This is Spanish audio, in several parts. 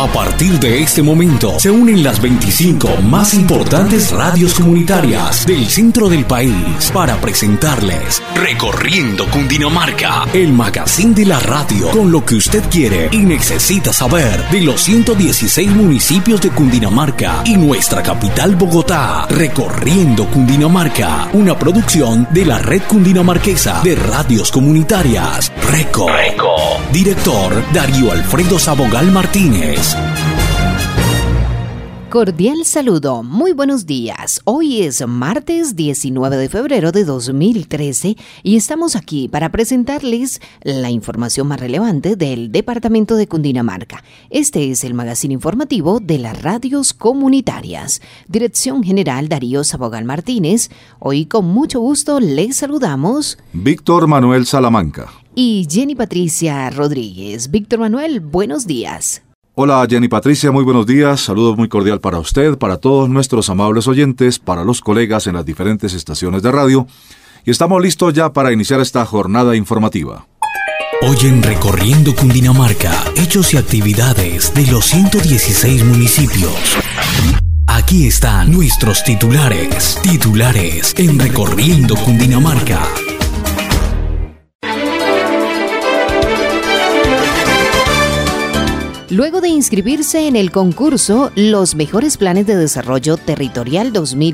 A partir de este momento se unen las 25 más importantes radios comunitarias del centro del país para presentarles Recorriendo Cundinamarca, el magazine de la radio con lo que usted quiere y necesita saber de los 116 municipios de Cundinamarca y nuestra capital Bogotá. Recorriendo Cundinamarca, una producción de la Red Cundinamarquesa de Radios Comunitarias. Reco. Director Darío Alfredo Sabogal Martínez. Cordial saludo, muy buenos días. Hoy es martes 19 de febrero de 2013 y estamos aquí para presentarles la información más relevante del departamento de Cundinamarca. Este es el magazine informativo de las radios comunitarias. Dirección General Darío Sabogal Martínez. Hoy con mucho gusto les saludamos Víctor Manuel Salamanca y Jenny Patricia Rodríguez. Víctor Manuel, buenos días. Hola Jenny Patricia, muy buenos días, saludos muy cordial para usted, para todos nuestros amables oyentes, para los colegas en las diferentes estaciones de radio, y estamos listos ya para iniciar esta jornada informativa. Hoy en Recorriendo Cundinamarca, hechos y actividades de los 116 municipios. Aquí están nuestros titulares en Recorriendo Cundinamarca. Luego de inscribirse en el concurso Los Mejores Planes de Desarrollo Territorial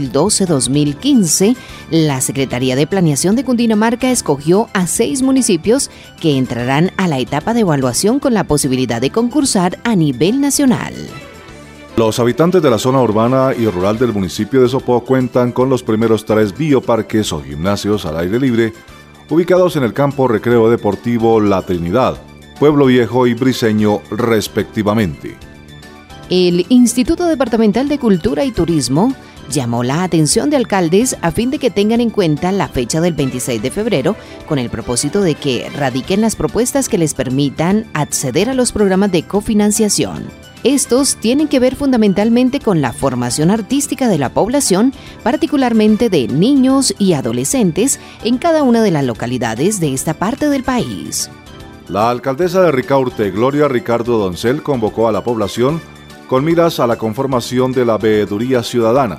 2012-2015, la Secretaría de Planeación de Cundinamarca escogió a 6 municipios que entrarán a la etapa de evaluación con la posibilidad de concursar a nivel nacional. Los habitantes de la zona urbana y rural del municipio de Sopó cuentan con los primeros 3 bioparques o gimnasios al aire libre, ubicados en el campo recreo deportivo La Trinidad, Pueblo Viejo y Briceño, respectivamente. El Instituto Departamental de Cultura y Turismo llamó la atención de alcaldes a fin de que tengan en cuenta la fecha del 26 de febrero con el propósito de que radiquen las propuestas que les permitan acceder a los programas de cofinanciación. Estos tienen que ver fundamentalmente con la formación artística de la población, particularmente de niños y adolescentes en cada una de las localidades de esta parte del país. La alcaldesa de Ricaurte, Gloria Ricardo Doncel, convocó a la población con miras a la conformación de la Veeduría Ciudadana,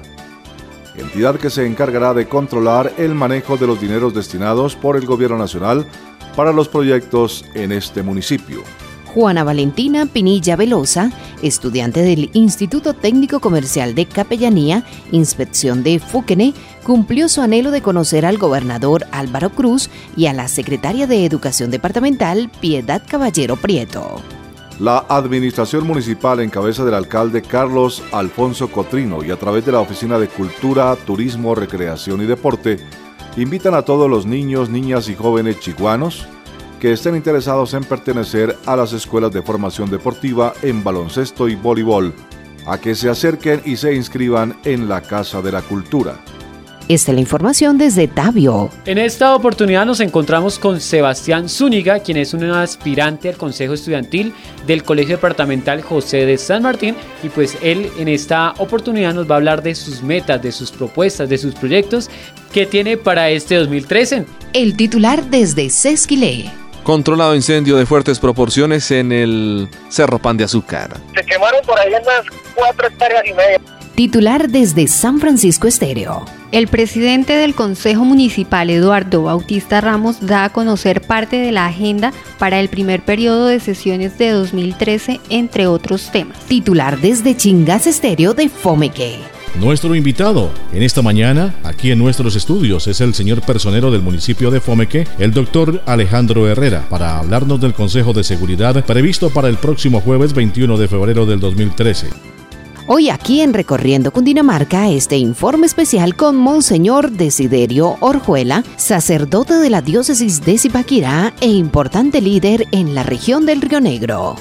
entidad que se encargará de controlar el manejo de los dineros destinados por el Gobierno Nacional para los proyectos en este municipio. Juana Valentina Pinilla Velosa, estudiante del Instituto Técnico Comercial de Capellanía, Inspección de Fuquene, cumplió su anhelo de conocer al gobernador Álvaro Cruz y a la secretaria de Educación Departamental, Piedad Caballero Prieto. La administración municipal en cabeza del alcalde Carlos Alfonso Cotrino y a través de la Oficina de Cultura, Turismo, Recreación y Deporte, invitan a todos los niños, niñas y jóvenes chiguanos que estén interesados en pertenecer a las escuelas de formación deportiva en baloncesto y voleibol, a que se acerquen y se inscriban en la Casa de la Cultura. Esta es la información desde Tabio. En esta oportunidad nos encontramos con Sebastián Zúñiga, quien es un aspirante al Consejo Estudiantil del Colegio Departamental José de San Martín, y pues él en esta oportunidad nos va a hablar de sus metas, de sus propuestas, de sus proyectos que tiene para este 2013. El titular desde Sesquilé. Controlado incendio de fuertes proporciones en el Cerro Pan de Azúcar. Se quemaron por ahí unas 4,5 hectáreas. Titular desde San Francisco Estéreo. El presidente del Consejo Municipal, Eduardo Bautista Ramos, da a conocer parte de la agenda para el primer periodo de sesiones de 2013, entre otros temas. Titular desde Chingas Estéreo de Fomeque. Nuestro invitado en esta mañana, aquí en nuestros estudios, es el señor personero del municipio de Fomeque, el doctor Alejandro Herrera, para hablarnos del Consejo de Seguridad previsto para el próximo jueves 21 de febrero del 2013. Hoy aquí en Recorriendo Cundinamarca, este informe especial con Monseñor Desiderio Orjuela, sacerdote de la diócesis de Zipaquirá e importante líder en la región del Río Negro.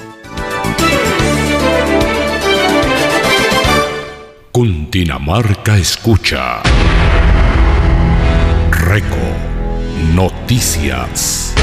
Cundinamarca escucha. Reco Noticias.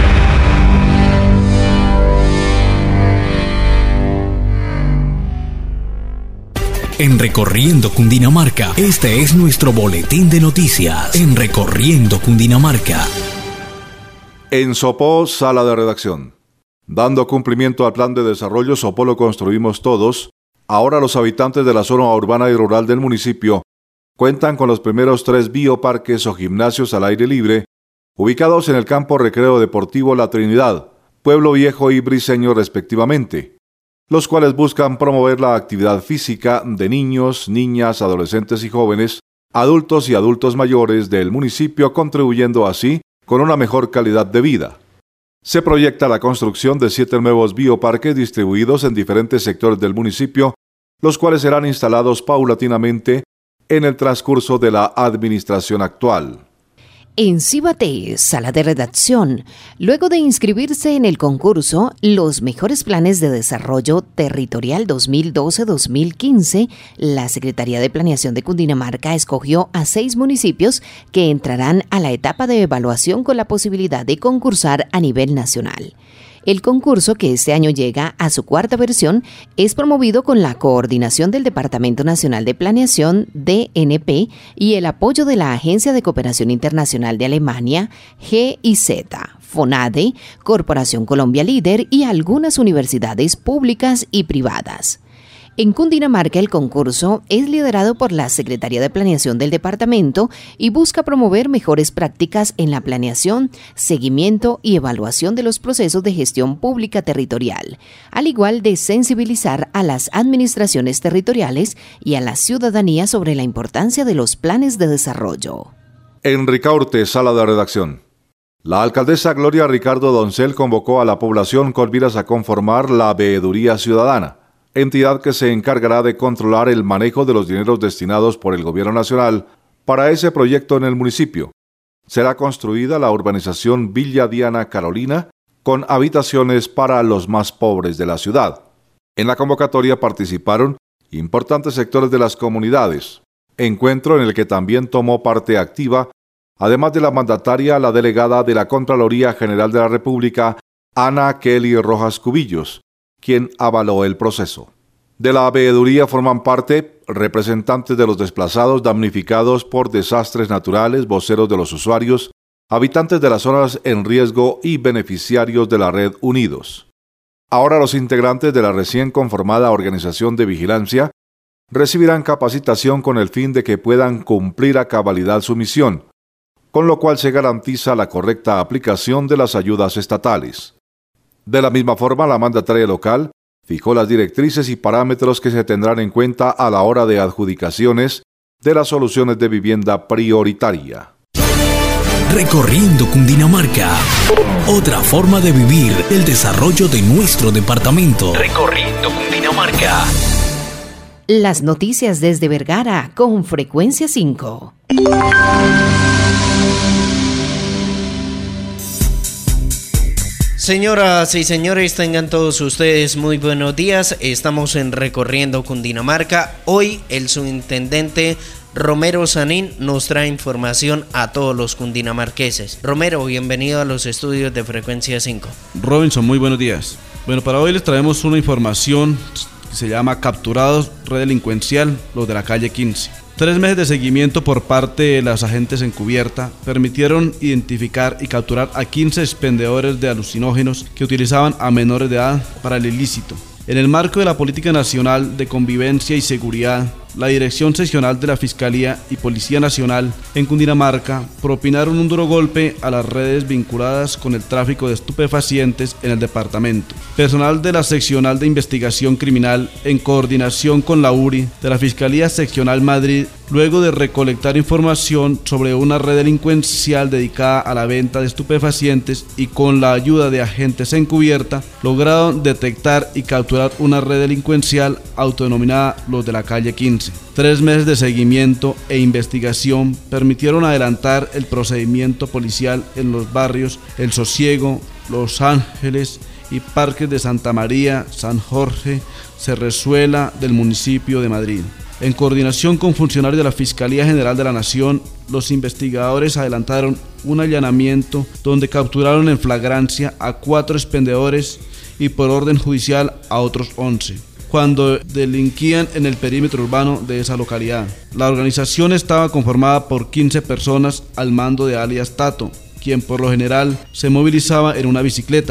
En Recorriendo Cundinamarca, este es nuestro boletín de noticias. En Recorriendo Cundinamarca. En Sopó, sala de redacción. Dando cumplimiento al plan de desarrollo Sopolo Construimos Todos, ahora los habitantes de la zona urbana y rural del municipio cuentan con los primeros 3 bioparques o gimnasios al aire libre, ubicados en el campo recreo deportivo La Trinidad, Pueblo Viejo y Briceño respectivamente, los cuales buscan promover la actividad física de niños, niñas, adolescentes y jóvenes, adultos y adultos mayores del municipio, contribuyendo así con una mejor calidad de vida. Se proyecta la construcción de 7 nuevos bioparques distribuidos en diferentes sectores del municipio, los cuales serán instalados paulatinamente en el transcurso de la administración actual. En Cibate, sala de redacción, luego de inscribirse en el concurso Los Mejores Planes de Desarrollo Territorial 2012-2015, la Secretaría de Planeación de Cundinamarca escogió a 6 municipios que entrarán a la etapa de evaluación con la posibilidad de concursar a nivel nacional. El concurso, que este año llega a su 4ª versión, es promovido con la coordinación del Departamento Nacional de Planeación, DNP, y el apoyo de la Agencia de Cooperación Internacional de Alemania, GIZ, FONADE, Corporación Colombia Líder y algunas universidades públicas y privadas. En Cundinamarca, el concurso es liderado por la Secretaría de Planeación del departamento y busca promover mejores prácticas en la planeación, seguimiento y evaluación de los procesos de gestión pública territorial, al igual de sensibilizar a las administraciones territoriales y a la ciudadanía sobre la importancia de los planes de desarrollo. En Ricaurte, sala de redacción. La alcaldesa Gloria Ricardo Doncel convocó a la población con miras a conformar la Veeduría Ciudadana, entidad que se encargará de controlar el manejo de los dineros destinados por el Gobierno Nacional para ese proyecto en el municipio. Será construida la urbanización Villa Diana Carolina, con habitaciones para los más pobres de la ciudad. En la convocatoria participaron importantes sectores de las comunidades, encuentro en el que también tomó parte activa, además de la mandataria, la delegada de la Contraloría General de la República, Ana Kelly Rojas Cubillos, quien avaló el proceso. De la veeduría forman parte representantes de los desplazados damnificados por desastres naturales, voceros de los usuarios, habitantes de las zonas en riesgo y beneficiarios de la red Unidos. Ahora los integrantes de la recién conformada Organización de Vigilancia recibirán capacitación con el fin de que puedan cumplir a cabalidad su misión, con lo cual se garantiza la correcta aplicación de las ayudas estatales. De la misma forma, la mandataria local fijó las directrices y parámetros que se tendrán en cuenta a la hora de adjudicaciones de las soluciones de vivienda prioritaria. Recorriendo Cundinamarca. Otra forma de vivir el desarrollo de nuestro departamento. Recorriendo Cundinamarca. Las noticias desde Vergara con Frecuencia 5. Señoras y señores, tengan todos ustedes muy buenos días. Estamos en Recorriendo Cundinamarca. Hoy el subintendente Romero Sanín nos trae información a todos los cundinamarqueses. Romero, bienvenido a los estudios de Frecuencia 5. Robinson, muy buenos días. Bueno, para hoy les traemos una información que se llama Capturados, Red Delincuencial, los de la calle 15. 3 meses de seguimiento por parte de las agentes encubierta permitieron identificar y capturar a 15 expendedores de alucinógenos que utilizaban a menores de edad para el ilícito. En el marco de la Política Nacional de Convivencia y Seguridad, la Dirección Seccional de la Fiscalía y Policía Nacional en Cundinamarca propinaron un duro golpe a las redes vinculadas con el tráfico de estupefacientes en el departamento. Personal de la Seccional de Investigación Criminal, en coordinación con la URI de la Fiscalía Seccional Madrid, luego de recolectar información sobre una red delincuencial dedicada a la venta de estupefacientes y con la ayuda de agentes encubierta, lograron detectar y capturar una red delincuencial autodenominada Los de la Calle 15. 3 meses de seguimiento e investigación permitieron adelantar el procedimiento policial en los barrios El Sosiego, Los Ángeles y Parques de Santa María, San Jorge, Cerrezuela del municipio de Madrid. En coordinación con funcionarios de la Fiscalía General de la Nación, los investigadores adelantaron un allanamiento donde capturaron en flagrancia a 4 expendedores y por orden judicial a otros 11, cuando delinquían en el perímetro urbano de esa localidad. La organización estaba conformada por 15 personas al mando de alias Tato, quien por lo general se movilizaba en una bicicleta.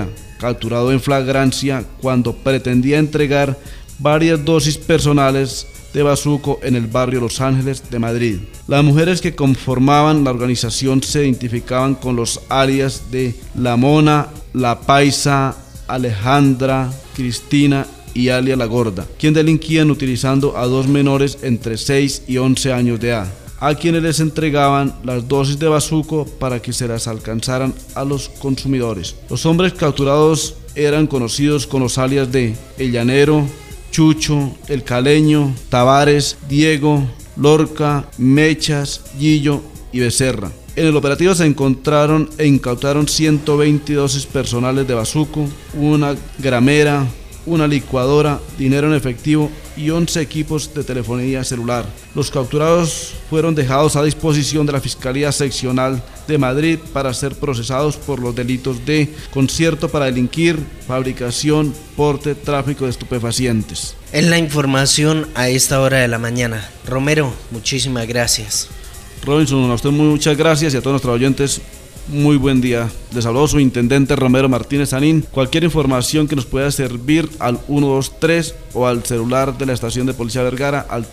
capturado en flagrancia cuando pretendía entregar varias dosis personales de bazuco en el barrio Los Ángeles de Madrid. Las mujeres que conformaban la organización se identificaban con los alias de La Mona, La Paisa, Alejandra, Cristina y alias La Gorda, quien delinquían utilizando a 2 menores entre 6 y 11 años de edad, a quienes les entregaban las dosis de bazuco para que se las alcanzaran a los consumidores. Los hombres capturados eran conocidos con los alias de El Llanero, Chucho, El Caleño, Tavares, Diego, Lorca, Mechas, Gillo y Becerra. En el operativo se encontraron e incautaron 120 dosis personales de bazuco, una gramera, una licuadora, dinero en efectivo y 11 equipos de telefonía celular. Los capturados fueron dejados a disposición de la Fiscalía Seccional de Madrid para ser procesados por los delitos de concierto para delinquir, fabricación, porte, tráfico de estupefacientes. En la información a esta hora de la mañana. Romero, muchísimas gracias. Robinson, a usted muchas gracias y a todos nuestros oyentes, muy buen día. Les habló su intendente Romero Martínez Sanín. Cualquier información que nos pueda servir al 123 o al celular de la estación de Policía Vergara al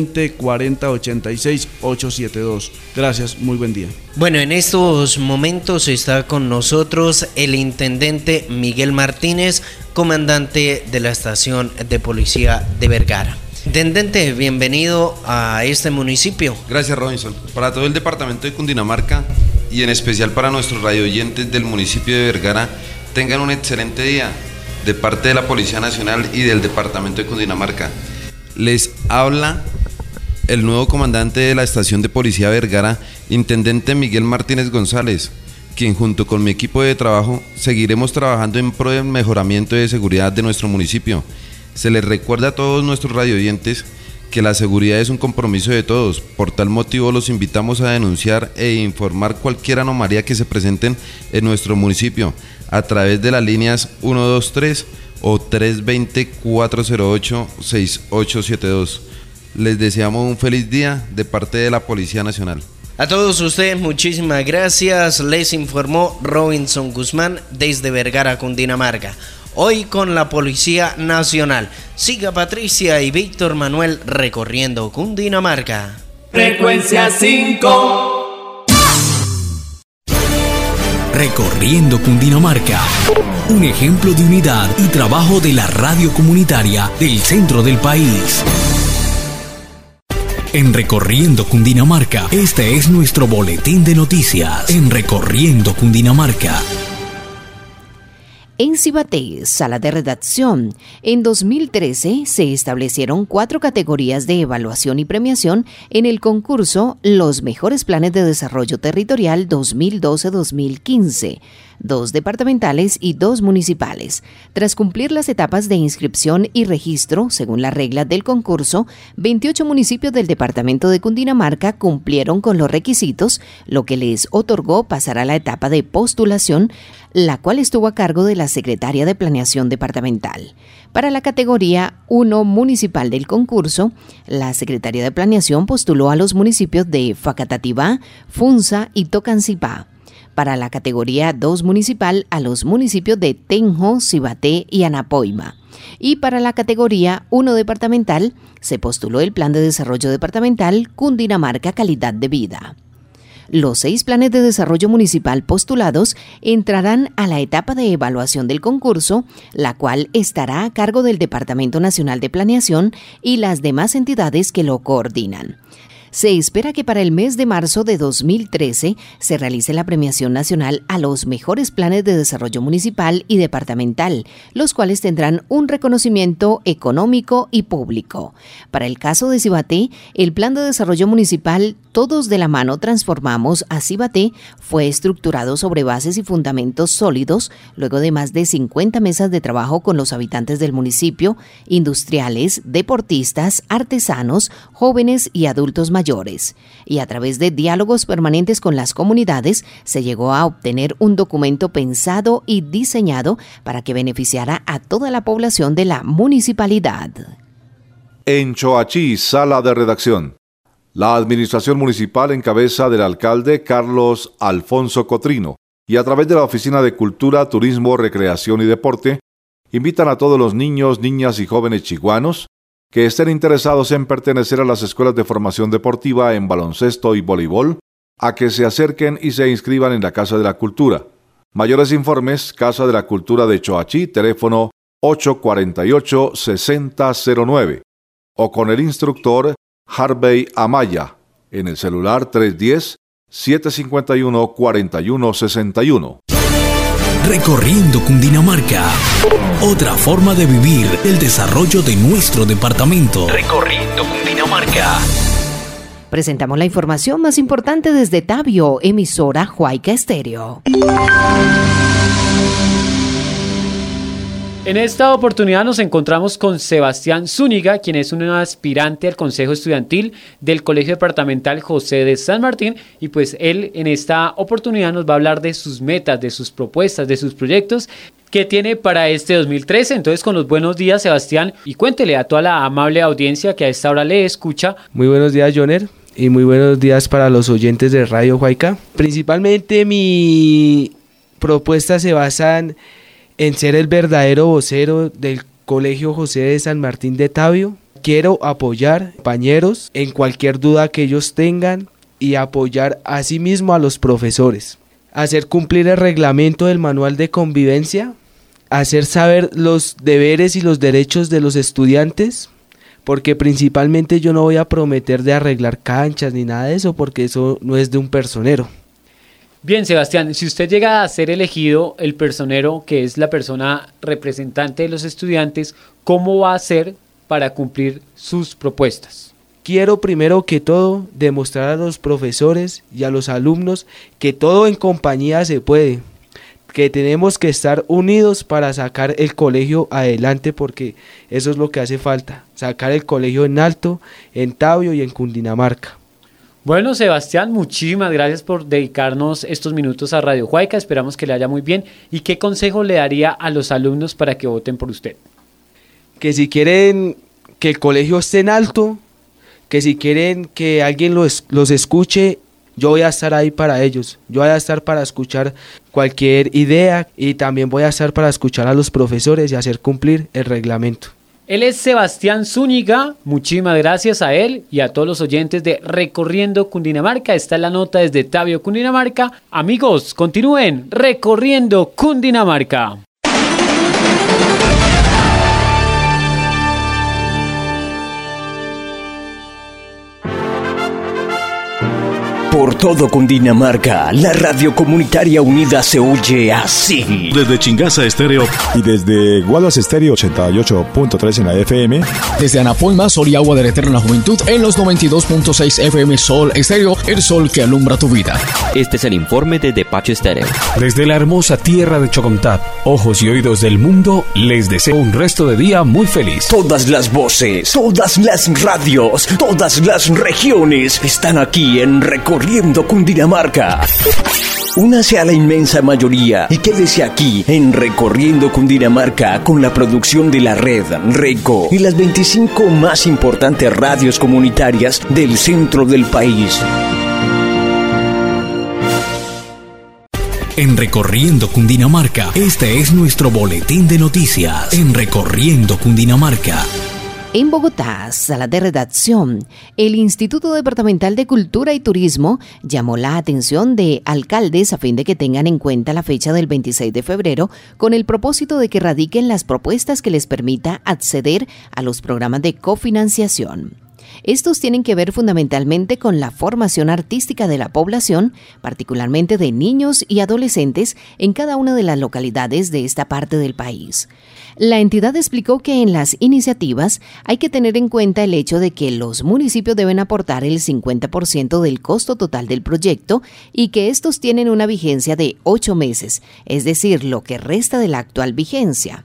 320-4086-872. Gracias, muy buen día. Bueno, en estos momentos está con nosotros el intendente Miguel Martínez, comandante de la estación de Policía de Vergara. Intendente, bienvenido a este municipio. Gracias, Robinson. Para todo el departamento de Cundinamarca y en especial para nuestros radioyentes del municipio de Vergara, tengan un excelente día de parte de la Policía Nacional y del departamento de Cundinamarca. Les habla el nuevo comandante de la estación de Policía Vergara, intendente Miguel Martínez González, quien junto con mi equipo de trabajo seguiremos trabajando en pro del mejoramiento de seguridad de nuestro municipio. Se les recuerda a todos nuestros radioyentes que la seguridad es un compromiso de todos. Por tal motivo los invitamos a denunciar e informar cualquier anomalía que se presenten en nuestro municipio a través de las líneas 123 o 320-408-6872. Les deseamos un feliz día de parte de la Policía Nacional. A todos ustedes muchísimas gracias. Les informó Robinson Guzmán desde Vergara, Cundinamarca. Hoy con la Policía Nacional. Siga Patricia y Víctor Manuel recorriendo Cundinamarca. Frecuencia 5. Recorriendo Cundinamarca. Un ejemplo de unidad y trabajo de la radio comunitaria del centro del país. En Recorriendo Cundinamarca, este es nuestro boletín de noticias. En Recorriendo Cundinamarca. En Cibaté, sala de redacción, en 2013 se establecieron 4 categorías de evaluación y premiación en el concurso Los Mejores Planes de Desarrollo Territorial 2012-2015, 2 departamentales y 2 municipales. Tras cumplir las etapas de inscripción y registro, según las reglas del concurso, 28 municipios del departamento de Cundinamarca cumplieron con los requisitos, lo que les otorgó pasar a la etapa de postulación, la cual estuvo a cargo de la secretaria de Planeación Departamental. Para la categoría 1 municipal del concurso, la secretaria de Planeación postuló a los municipios de Facatativá, Funza y Tocancipá. Para la categoría 2 municipal, a los municipios de Tenjo, Cibaté y Anapoima. Y para la categoría 1 departamental, se postuló el Plan de Desarrollo Departamental Cundinamarca Calidad de Vida. Los 6 planes de desarrollo municipal postulados entrarán a la etapa de evaluación del concurso, la cual estará a cargo del Departamento Nacional de Planeación y las demás entidades que lo coordinan. Se espera que para el mes de marzo de 2013 se realice la premiación nacional a los mejores planes de desarrollo municipal y departamental, los cuales tendrán un reconocimiento económico y público. Para el caso de Cibaté, el plan de desarrollo municipal Todos de la Mano Transformamos a Cibaté fue estructurado sobre bases y fundamentos sólidos luego de más de 50 mesas de trabajo con los habitantes del municipio, industriales, deportistas, artesanos, jóvenes y adultos mayores. Y a través de diálogos permanentes con las comunidades se llegó a obtener un documento pensado y diseñado para que beneficiara a toda la población de la municipalidad. En Choachí, sala de redacción. La administración municipal en cabeza del alcalde Carlos Alfonso Cotrino y a través de la Oficina de Cultura, Turismo, Recreación y Deporte, invitan a todos los niños, niñas y jóvenes chiguanos que estén interesados en pertenecer a las escuelas de formación deportiva en baloncesto y voleibol, a que se acerquen y se inscriban en la Casa de la Cultura. Mayores informes, Casa de la Cultura de Choachí, teléfono 848-6009, o con el instructor Harvey Amaya, en el celular 310-751-4161. Recorriendo Cundinamarca. Otra forma de vivir el desarrollo de nuestro departamento. Recorriendo Cundinamarca. Presentamos la información más importante desde Tabio, emisora Huayca Estéreo. En esta oportunidad nos encontramos con Sebastián Zúñiga, quien es un aspirante al Consejo Estudiantil del Colegio Departamental José de San Martín, y pues él en esta oportunidad nos va a hablar de sus metas, de sus propuestas, de sus proyectos que tiene para este 2013. Entonces, con los buenos días, Sebastián, y cuéntele a toda la amable audiencia que a esta hora le escucha. Muy buenos días, Joner, y muy buenos días para los oyentes de Radio Huayca. Principalmente mi propuesta se basa en ser el verdadero vocero del Colegio José de San Martín de Tabio. Quiero apoyar compañeros en cualquier duda que ellos tengan y apoyar asimismo a los profesores. Hacer cumplir el reglamento del manual de convivencia, hacer saber los deberes y los derechos de los estudiantes, porque principalmente yo no voy a prometer de arreglar canchas ni nada de eso, porque eso no es de un personero. Bien, Sebastián, si usted llega a ser elegido el personero, que es la persona representante de los estudiantes, ¿cómo va a hacer para cumplir sus propuestas? Quiero primero que todo demostrar a los profesores y a los alumnos que todo en compañía se puede, que tenemos que estar unidos para sacar el colegio adelante, porque eso es lo que hace falta, sacar el colegio en alto, en Tabio y en Cundinamarca. Bueno, Sebastián, muchísimas gracias por dedicarnos estos minutos a Radio Huayca. Esperamos que le vaya muy bien. ¿Y qué consejo le daría a los alumnos para que voten por usted? Que si quieren que el colegio esté en alto, que si quieren que alguien los escuche, yo voy a estar ahí para ellos. Yo voy a estar para escuchar cualquier idea y también voy a estar para escuchar a los profesores y hacer cumplir el reglamento. Él es Sebastián Zúñiga, muchísimas gracias a él y a todos los oyentes de Recorriendo Cundinamarca. Esta es la nota desde Tabio, Cundinamarca. Amigos, continúen recorriendo Cundinamarca. Por todo Cundinamarca, la radio comunitaria unida se oye así. Desde Chingaza Estéreo y desde Guaduas Estéreo 88.3 en la FM. Desde Anapoima, Sol y Agua de la Eterna Juventud en los 92.6 FM Sol Estéreo, el sol que alumbra tu vida. Este es el informe de Despacho Estéreo. Desde la hermosa tierra de Chocontá, ojos y oídos del mundo, les deseo un resto de día muy feliz. Todas las voces, todas las radios, todas las regiones están aquí en Recorriendo Cundinamarca. Únase a la inmensa mayoría y quédese aquí en Recorriendo Cundinamarca con la producción de la red RECO y las 25 más importantes radios comunitarias del centro del país. En Recorriendo Cundinamarca, este es nuestro boletín de noticias. En Recorriendo Cundinamarca. En Bogotá, sala de redacción, el Instituto Departamental de Cultura y Turismo llamó la atención de alcaldes a fin de que tengan en cuenta la fecha del 26 de febrero con el propósito de que radiquen las propuestas que les permita acceder a los programas de cofinanciación. Estos tienen que ver fundamentalmente con la formación artística de la población, particularmente de niños y adolescentes en cada una de las localidades de esta parte del país. La entidad explicó que en las iniciativas hay que tener en cuenta el hecho de que los municipios deben aportar el 50% del costo total del proyecto y que estos tienen una vigencia de 8 meses, es decir, lo que resta de la actual vigencia.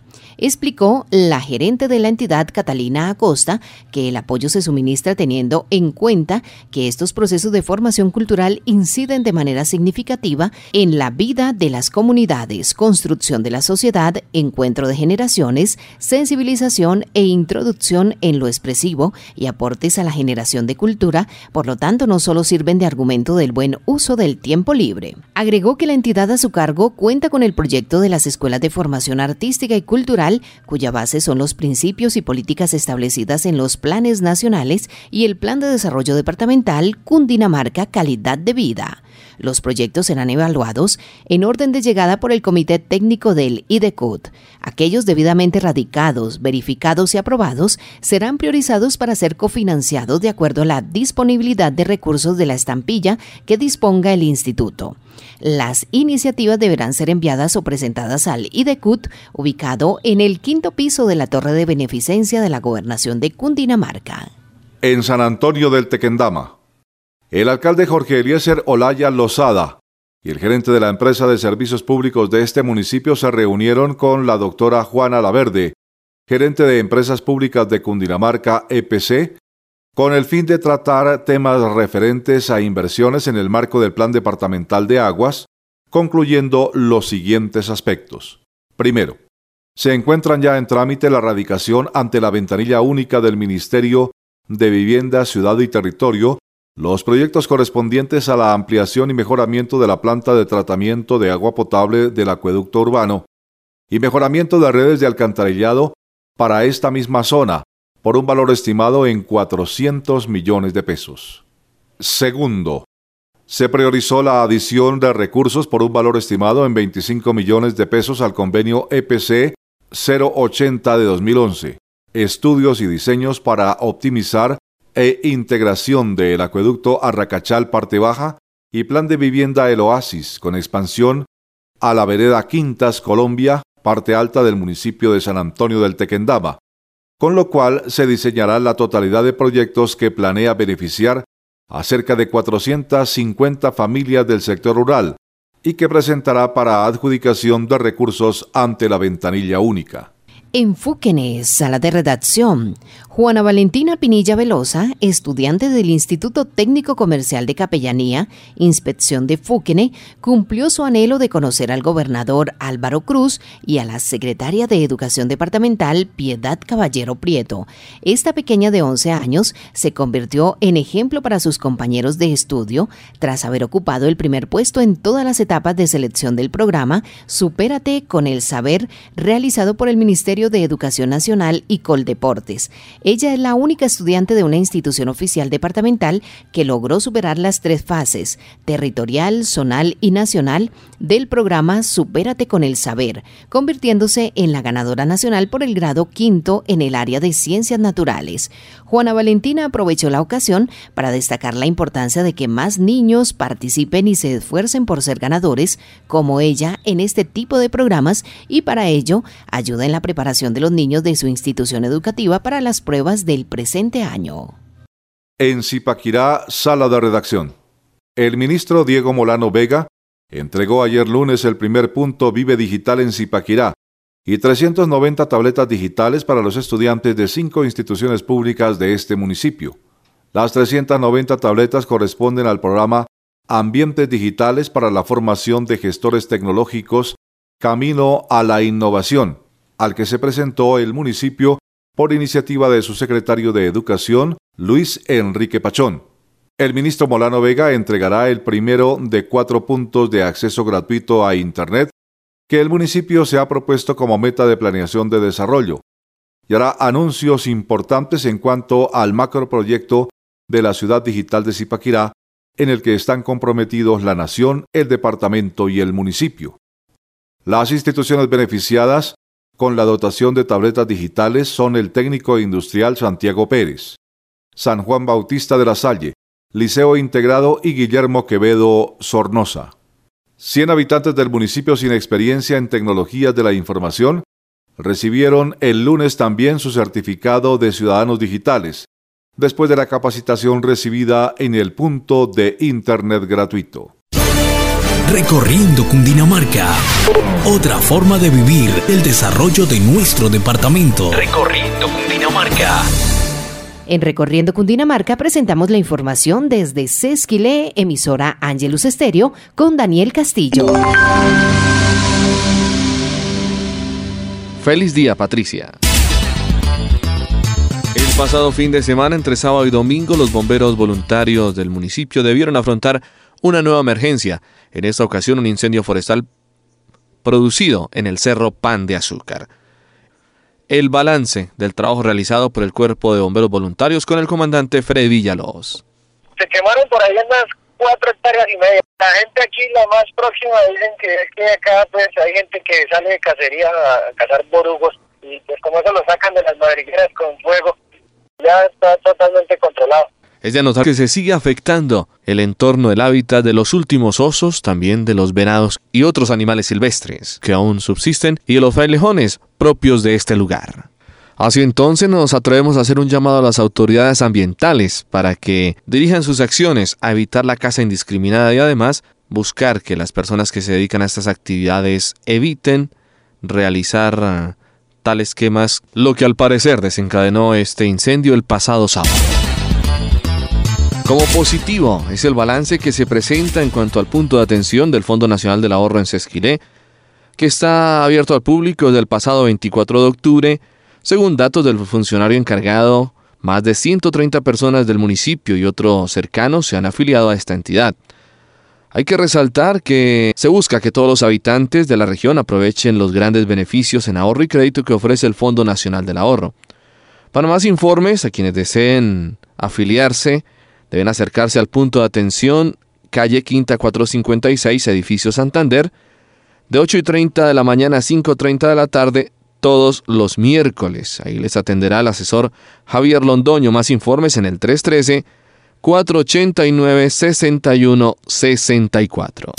explicó la gerente de la entidad, Catalina Acosta, que el apoyo se suministra teniendo en cuenta que estos procesos de formación cultural inciden de manera significativa en la vida de las comunidades, construcción de la sociedad, encuentro de generaciones, sensibilización e introducción en lo expresivo y aportes a la generación de cultura, por lo tanto no solo sirven de argumento del buen uso del tiempo libre. Agregó que la entidad a su cargo cuenta con el proyecto de las escuelas de formación artística y cultural, cuya base son los principios y políticas establecidas en los planes nacionales y el Plan de Desarrollo Departamental Cundinamarca Calidad de Vida. Los proyectos serán evaluados en orden de llegada por el Comité Técnico del IDECUT. Aquellos debidamente radicados, verificados y aprobados serán priorizados para ser cofinanciados de acuerdo a la disponibilidad de recursos de la estampilla que disponga el instituto. Las iniciativas deberán ser enviadas o presentadas al IDECUT, ubicado en el 5º piso de la Torre de Beneficencia de la Gobernación de Cundinamarca. En San Antonio del Tequendama, el alcalde Jorge Eliezer Olaya Lozada y el gerente de la empresa de servicios públicos de este municipio se reunieron con la doctora Juana Laverde, gerente de empresas públicas de Cundinamarca EPC, con el fin de tratar temas referentes a inversiones en el marco del Plan Departamental de Aguas, concluyendo los siguientes aspectos. Primero, se encuentran ya en trámite la radicación ante la ventanilla única del Ministerio de Vivienda, Ciudad y Territorio, los proyectos correspondientes a la ampliación y mejoramiento de la planta de tratamiento de agua potable del acueducto urbano y mejoramiento de redes de alcantarillado para esta misma zona, por un valor estimado en 400 millones de pesos. Segundo, se priorizó la adición de recursos por un valor estimado en 25 millones de pesos al convenio EPC 080 de 2011, estudios y diseños para optimizar e integración del acueducto Arracachal Parte Baja y plan de vivienda El Oasis con expansión a la vereda Quintas Colombia, parte alta del municipio de San Antonio del Tequendama, con lo cual se diseñará la totalidad de proyectos que planea beneficiar a cerca de 450 familias del sector rural y que presentará para adjudicación de recursos ante la ventanilla única. En Fúquene, sala de redacción, Juana Valentina Pinilla Velosa, estudiante del Instituto Técnico Comercial de Capellanía, Inspección de Fúquene, cumplió su anhelo de conocer al gobernador Álvaro Cruz y a la secretaria de Educación Departamental Piedad Caballero Prieto. Esta pequeña de 11 años se convirtió en ejemplo para sus compañeros de estudio tras haber ocupado el primer puesto en todas las etapas de selección del programa Supérate con el Saber, realizado por el Ministerio de Educación Nacional y Coldeportes. Ella es la única estudiante de una institución oficial departamental que logró superar las 3 fases, territorial, zonal y nacional, del programa Supérate con el Saber, convirtiéndose en la ganadora nacional por el grado 5º en el área de Ciencias Naturales. Juana Valentina aprovechó la ocasión para destacar la importancia de que más niños participen y se esfuercen por ser ganadores, como ella, en este tipo de programas, y para ello ayuda en la preparación de los niños de su institución educativa para las pruebas del presente año. En Zipaquirá, sala de redacción. El ministro Diego Molano Vega entregó ayer lunes el primer punto Vive Digital en Zipaquirá y 390 tabletas digitales para los estudiantes de 5 instituciones públicas de este municipio. Las 390 tabletas corresponden al programa Ambientes Digitales para la Formación de Gestores Tecnológicos Camino a la Innovación, al que se presentó el municipio por iniciativa de su secretario de Educación, Luis Enrique Pachón. El ministro Molano Vega entregará el primero de 4 puntos de acceso gratuito a Internet que el municipio se ha propuesto como meta de planeación de desarrollo y hará anuncios importantes en cuanto al macroproyecto de la Ciudad Digital de Zipaquirá, en el que están comprometidos la nación, el departamento y el municipio. Las instituciones beneficiadas con la dotación de tabletas digitales son el Técnico Industrial Santiago Pérez, San Juan Bautista de la Salle, Liceo Integrado y Guillermo Quevedo Sornosa. 100 habitantes del municipio sin experiencia en tecnologías de la información recibieron el lunes también su certificado de ciudadanos digitales, después de la capacitación recibida en el punto de Internet gratuito. Recorriendo Cundinamarca. Otra forma de vivir el desarrollo de nuestro departamento. Recorriendo Cundinamarca. En Recorriendo Cundinamarca presentamos la información desde Sesquilé, emisora Ángelus Estéreo, con Daniel Castillo. Feliz día, Patricia. El pasado fin de semana, entre sábado y domingo, los bomberos voluntarios del municipio debieron afrontar una nueva emergencia. En esta ocasión, un incendio forestal producido en el Cerro Pan de Azúcar. El balance del trabajo realizado por el Cuerpo de Bomberos Voluntarios con el comandante Freddy Villalobos. Se quemaron por ahí unas 4 hectáreas y media. La gente aquí, la más próxima, dicen que es que acá pues hay gente que sale de cacería a cazar borugos y pues como eso lo sacan de las madrigueras con fuego, ya está totalmente controlado. Es de anotar que se sigue afectando el entorno del hábitat de los últimos osos, también de los venados y otros animales silvestres que aún subsisten y de los frailejones propios de este lugar. Así entonces nos atrevemos a hacer un llamado a las autoridades ambientales para que dirijan sus acciones a evitar la caza indiscriminada y además buscar que las personas que se dedican a estas actividades eviten realizar tales quemas, lo que al parecer desencadenó este incendio el pasado sábado. Como positivo es el balance que se presenta en cuanto al punto de atención del Fondo Nacional del Ahorro en Sesquilé, que está abierto al público desde el pasado 24 de octubre. Según datos del funcionario encargado, más de 130 personas del municipio y otros cercanos se han afiliado a esta entidad. Hay que resaltar que se busca que todos los habitantes de la región aprovechen los grandes beneficios en ahorro y crédito que ofrece el Fondo Nacional del Ahorro. Para más informes, a quienes deseen afiliarse, deben acercarse al punto de atención, calle Quinta 456, edificio Santander, de 8:30 de la mañana a 5:30 de la tarde, todos los miércoles. Ahí les atenderá el asesor Javier Londoño. Más informes en el 313-489-6164.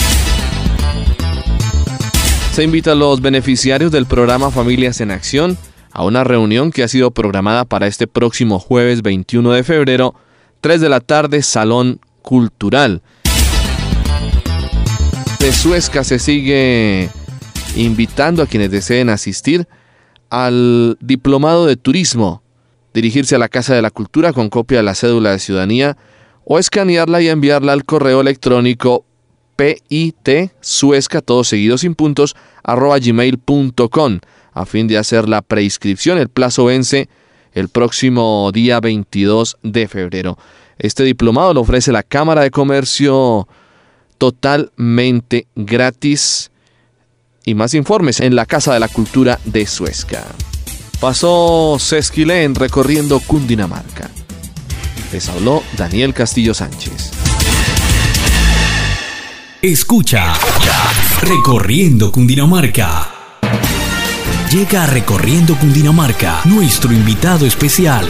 Se invita a los beneficiarios del programa Familias en Acción a una reunión que ha sido programada para este próximo jueves 21 de febrero, 3 de la tarde, Salón Cultural. De Suezca se sigue invitando a quienes deseen asistir al Diplomado de Turismo, dirigirse a la Casa de la Cultura con copia de la cédula de ciudadanía o escanearla y enviarla al correo electrónico pitsuezca, todos seguidos sin puntos, @gmail.com, a fin de hacer la preinscripción. El plazo vence el próximo día 22 de febrero. Este diplomado lo ofrece la Cámara de Comercio totalmente gratis. Y más informes en la Casa de la Cultura de Suezca. Pasó Sesquilé en Recorriendo Cundinamarca. Les habló Daniel Castillo Sánchez. Escucha Recorriendo Cundinamarca. Llega a Recorriendo Cundinamarca nuestro invitado especial.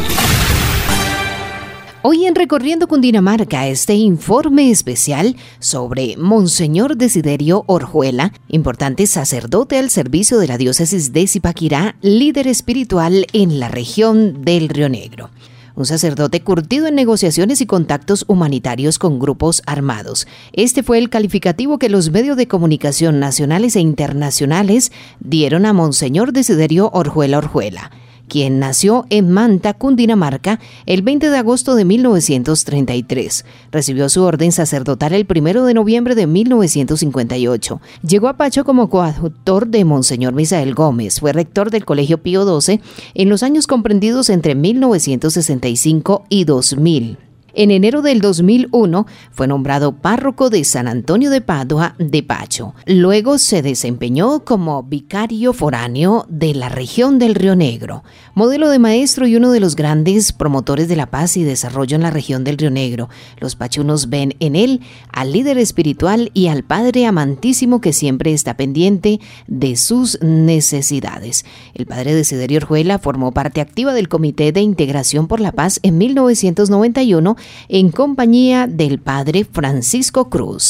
Hoy en Recorriendo Cundinamarca, este informe especial sobre Monseñor Desiderio Orjuela, importante sacerdote al servicio de la diócesis de Zipaquirá, líder espiritual en la región del Río Negro. Un sacerdote curtido en negociaciones y contactos humanitarios con grupos armados. Este fue el calificativo que los medios de comunicación nacionales e internacionales dieron a Monseñor Desiderio Orjuela, quien nació en Manta, Cundinamarca, el 20 de agosto de 1933. Recibió su orden sacerdotal el 1 de noviembre de 1958. Llegó a Pacho como coadjutor de Monseñor Misael Gómez. Fue rector del Colegio Pío XII en los años comprendidos entre 1965 y 2000. En enero del 2001 fue nombrado párroco de San Antonio de Padua de Pacho. Luego se desempeñó como vicario foráneo de la región del Río Negro. Modelo de maestro y uno de los grandes promotores de la paz y desarrollo en la región del Río Negro. Los pachunos ven en él al líder espiritual y al Padre amantísimo que siempre está pendiente de sus necesidades. El Padre Desiderio Orjuela formó parte activa del Comité de Integración por la Paz en 1991 en compañía del Padre Francisco Cruz.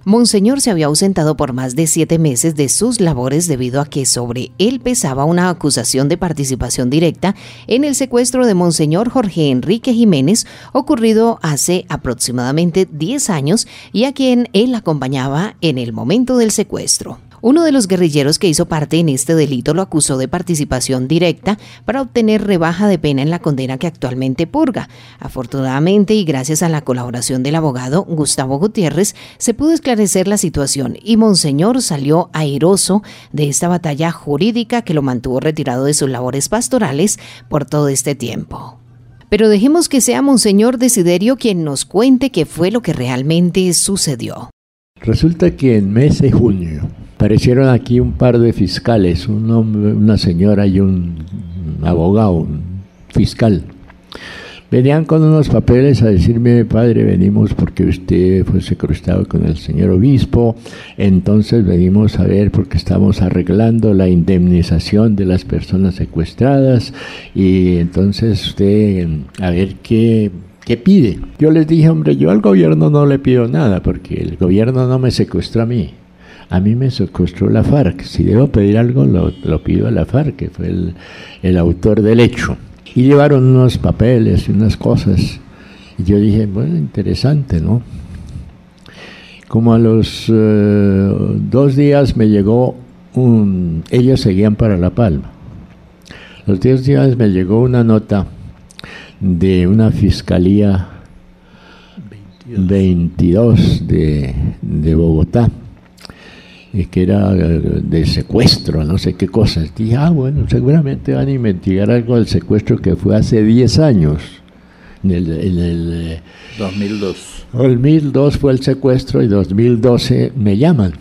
Monseñor se había ausentado por más de 7 meses de sus labores debido a que sobre él pesaba una acusación de participación directa en el secuestro de Monseñor Jorge Enrique Jiménez, ocurrido hace aproximadamente 10 años y a quien él acompañaba en el momento del secuestro. Uno de los guerrilleros que hizo parte en este delito lo acusó de participación directa para obtener rebaja de pena en la condena que actualmente purga. Afortunadamente y gracias a la colaboración del abogado Gustavo Gutiérrez, se pudo esclarecer la situación y Monseñor salió airoso de esta batalla jurídica que lo mantuvo retirado de sus labores pastorales por todo este tiempo. Pero dejemos que sea Monseñor Desiderio quien nos cuente qué fue lo que realmente sucedió. Resulta que en mes de junio aparecieron aquí un par de fiscales, un hombre, una señora y un abogado, un fiscal. Venían con unos papeles a decirme: padre, venimos porque usted fue secuestrado con el señor obispo, entonces venimos a ver porque estamos arreglando la indemnización de las personas secuestradas y entonces usted a ver qué pide. Yo les dije: hombre, yo al gobierno no le pido nada porque el gobierno no me secuestró a mí me secuestró la FARC. Si debo pedir algo, lo pido a la FARC, que fue el autor del hecho. Y llevaron unos papeles y unas cosas. Y yo dije: bueno, interesante, ¿no? Como a los 2 días me llegó ellos seguían para La Palma. Los 10 días me llegó una nota de una fiscalía 22 de Bogotá, que era de secuestro, no sé qué cosas. Dije: bueno, seguramente van a investigar algo del secuestro que fue hace 10 años. En el 2002. 2002 fue el secuestro y 2012 me llaman.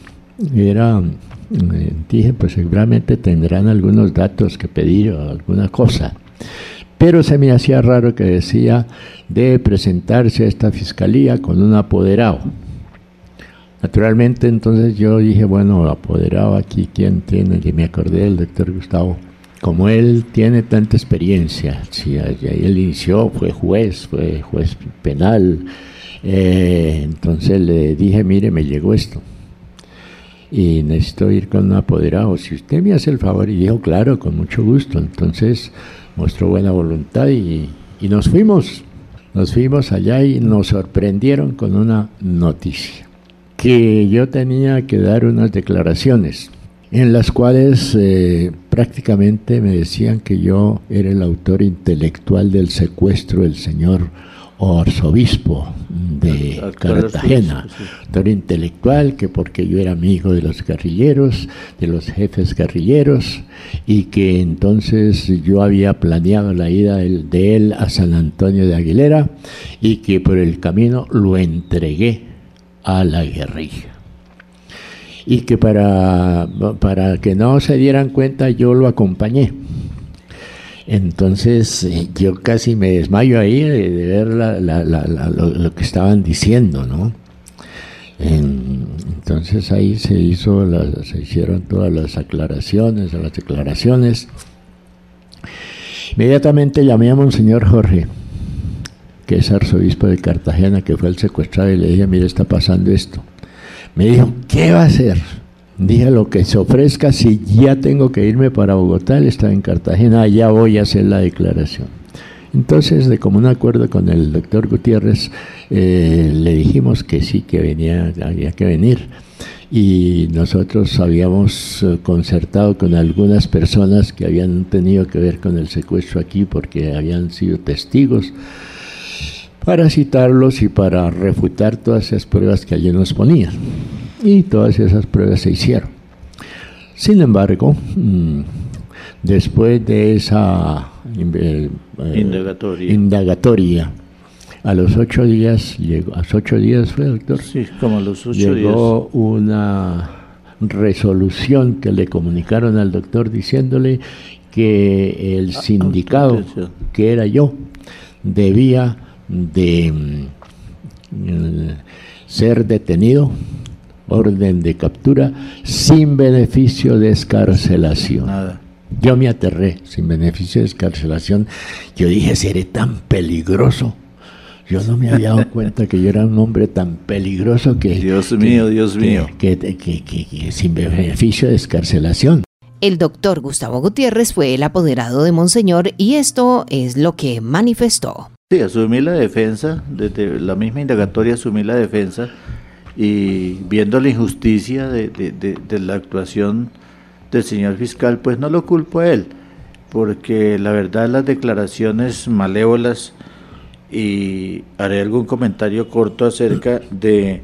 Dije: pues seguramente tendrán algunos datos que pedir o alguna cosa. Pero se me hacía raro que decía: debe presentarse a esta fiscalía con un apoderado. Naturalmente, entonces yo dije: bueno, apoderado aquí, ¿quién tiene? Y me acordé del doctor Gustavo. Como él tiene tanta experiencia, si él inició, fue juez penal, entonces le dije: mire, me llegó esto y necesito ir con un apoderado, si usted me hace el favor. Y dijo: claro, con mucho gusto. Entonces mostró buena voluntad y nos fuimos allá y nos sorprendieron con una noticia: que yo tenía que dar unas declaraciones en las cuales prácticamente me decían que yo era el autor intelectual del secuestro del señor arzobispo de Cartagena, autor intelectual, que porque yo era amigo de los guerrilleros, de los jefes guerrilleros, y que entonces yo había planeado la ida de él a San Antonio de Aguilera y que por el camino lo entregué a la guerrilla y que para que no se dieran cuenta yo lo acompañé. Entonces yo casi me desmayo ahí de ver lo que estaban diciendo, ¿no? Entonces ahí se hicieron todas las declaraciones. Inmediatamente llamé a Monseñor Jorge, que es arzobispo de Cartagena, que fue el secuestrado, y le dije: mire, está pasando esto. Me dijo: ¿qué va a hacer? Dije: lo que se ofrezca. Si ya tengo que irme para Bogotá, él estaba en Cartagena, ya voy a hacer la declaración. Entonces, de común acuerdo con el doctor Gutiérrez, le dijimos que sí, que había que venir. Y nosotros habíamos concertado con algunas personas que habían tenido que ver con el secuestro aquí porque habían sido testigos, para citarlos y para refutar todas esas pruebas que allí nos ponían. Y todas esas pruebas se hicieron. Sin embargo, después de esa indagatoria, a los 8 días llegó. ¿A los 8 días fue, doctor? Sí, como a los 8 días. Llegó una resolución que le comunicaron al doctor diciéndole que el sindicado, que era yo, debía de ser detenido, orden de captura, sin beneficio de excarcelación. Nada. Yo me aterré, sin beneficio de excarcelación. Yo dije: ¿seré tan peligroso? Yo no me había dado cuenta que yo era un hombre tan peligroso que... Dios mío. Que sin beneficio de excarcelación. El doctor Gustavo Gutiérrez fue el apoderado de Monseñor y esto es lo que manifestó. Sí, asumí la defensa, desde la misma indagatoria asumí la defensa y viendo la injusticia de la actuación del señor fiscal, pues no lo culpo a él, porque la verdad las declaraciones malévolas, y haré algún comentario corto acerca de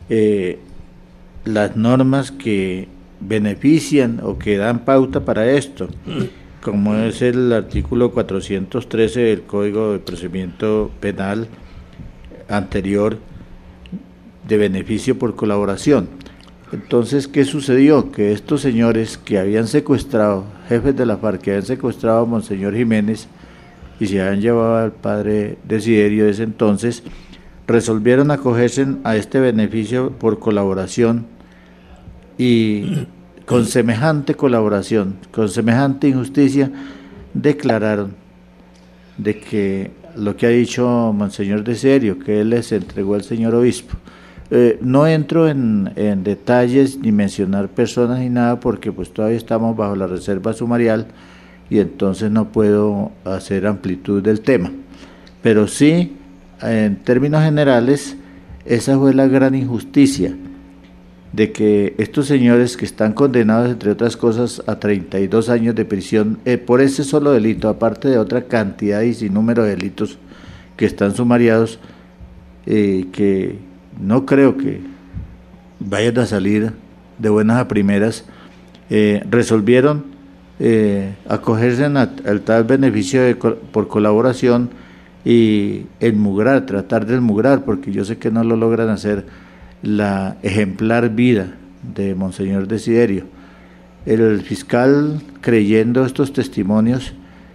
las normas que benefician o que dan pauta para esto, como es el artículo 413 del Código de Procedimiento Penal anterior, de beneficio por colaboración. Entonces, ¿qué sucedió? Que estos señores que habían secuestrado, jefes de la FARC, que habían secuestrado a Monseñor Jiménez y se habían llevado al padre Desiderio de ese entonces, resolvieron acogerse a este beneficio por colaboración, y con semejante colaboración, con semejante injusticia, declararon de que lo que ha dicho Monseñor Desiderio, que él les entregó al señor obispo. No entro en detalles ni mencionar personas ni nada, porque pues todavía estamos bajo la reserva sumarial y entonces no puedo hacer amplitud del tema, pero sí, en términos generales, esa fue la gran injusticia, de que estos señores que están condenados, entre otras cosas, a 32 años de prisión por ese solo delito, aparte de otra cantidad y sin número de delitos que están sumariados, que no creo que vayan a salir de buenas a primeras, resolvieron acogerse al tal beneficio por colaboración y enmugrar, tratar de enmugrar, porque yo sé que no lo logran hacer, la ejemplar vida de Monseñor Desiderio. El fiscal, creyendo estos testimonios,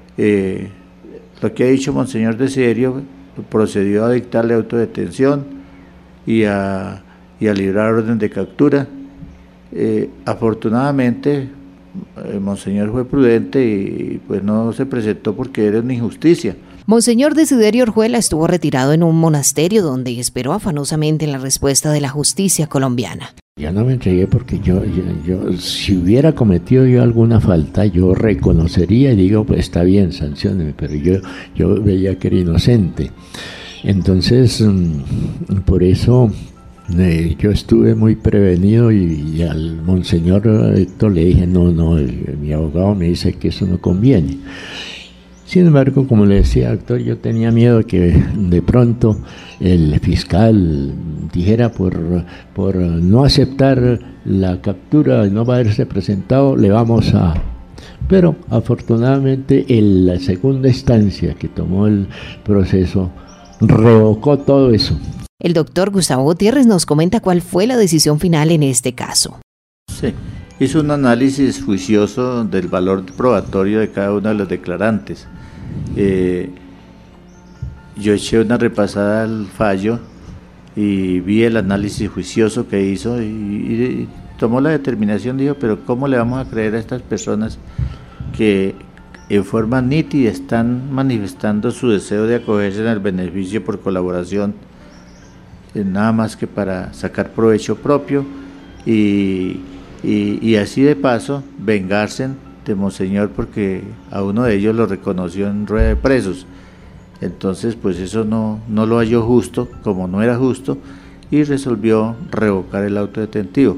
lo que ha dicho Monseñor Desiderio, procedió a dictarle autodetención y a librar orden de captura. Afortunadamente, Monseñor fue prudente y pues no se presentó porque era una injusticia. Monseñor Desiderio Orjuela estuvo retirado en un monasterio donde esperó afanosamente la respuesta de la justicia colombiana. Yo no me entregué porque yo si hubiera cometido yo alguna falta, yo reconocería y digo, pues está bien, sancióneme, pero yo veía que era inocente. Entonces, por eso yo estuve muy prevenido y al Monseñor Héctor le dije, no, mi abogado me dice que eso no conviene. Sin embargo, como le decía, doctor, yo tenía miedo que de pronto el fiscal dijera por no aceptar la captura, no haberse presentado, le vamos a... Pero afortunadamente en la segunda instancia que tomó el proceso revocó todo eso. El doctor Gustavo Gutiérrez nos comenta cuál fue la decisión final en este caso. Sí, hizo un análisis juicioso del valor probatorio de cada uno de los declarantes. Yo eché una repasada al fallo y vi el análisis juicioso que hizo y tomó la determinación, dijo, pero ¿cómo le vamos a creer a estas personas que en forma nítida están manifestando su deseo de acogerse en el beneficio por colaboración, nada más que para sacar provecho propio y así de paso vengarse de Monseñor, porque a uno de ellos lo reconoció en rueda de presos? Entonces pues eso no lo halló justo, como no era justo, y resolvió revocar el auto detentivo.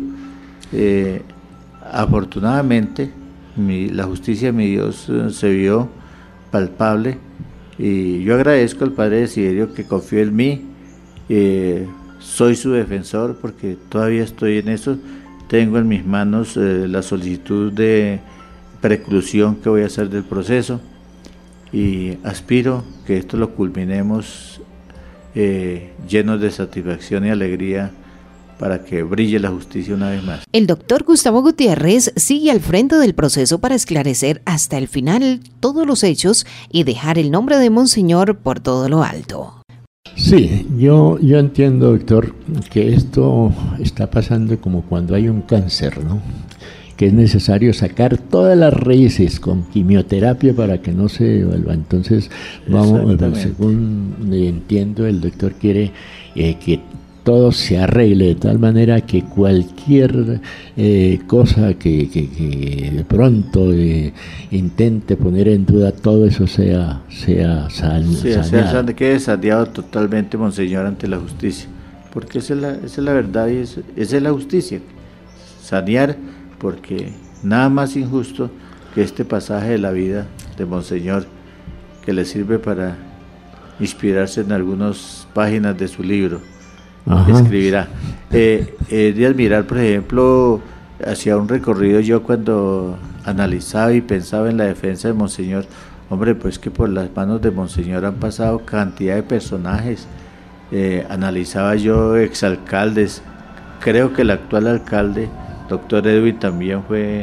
Afortunadamente la justicia de mi Dios se vio palpable y yo agradezco al Padre Desiderio que confió en mí. Soy su defensor porque todavía estoy en eso. Tengo en mis manos la solicitud de preclusión que voy a hacer del proceso y aspiro que esto lo culminemos llenos de satisfacción y alegría para que brille la justicia una vez más. El doctor Gustavo Gutiérrez sigue al frente del proceso para esclarecer hasta el final todos los hechos y dejar el nombre de Monseñor por todo lo alto. Sí, yo entiendo, doctor, que esto está pasando como cuando hay un cáncer, ¿no? que es necesario sacar todas las raíces con quimioterapia para que no se evalúe. Entonces, vamos, según entiendo, el doctor quiere que todo se arregle de tal manera que cualquier cosa que de pronto intente poner en duda, todo eso sea saneado. Quede saneado totalmente, monseñor, ante la justicia, porque esa es la verdad y esa es la justicia, sanear, porque nada más injusto que este pasaje de la vida de monseñor, que le sirve para inspirarse en algunas páginas de su libro. Escribirá. De admirar, por ejemplo, hacía un recorrido yo cuando analizaba y pensaba en la defensa de monseñor. Hombre, pues que por las manos de monseñor han pasado cantidad de personajes. Analizaba yo exalcaldes. Creo que el actual alcalde, doctor Edwin, también fue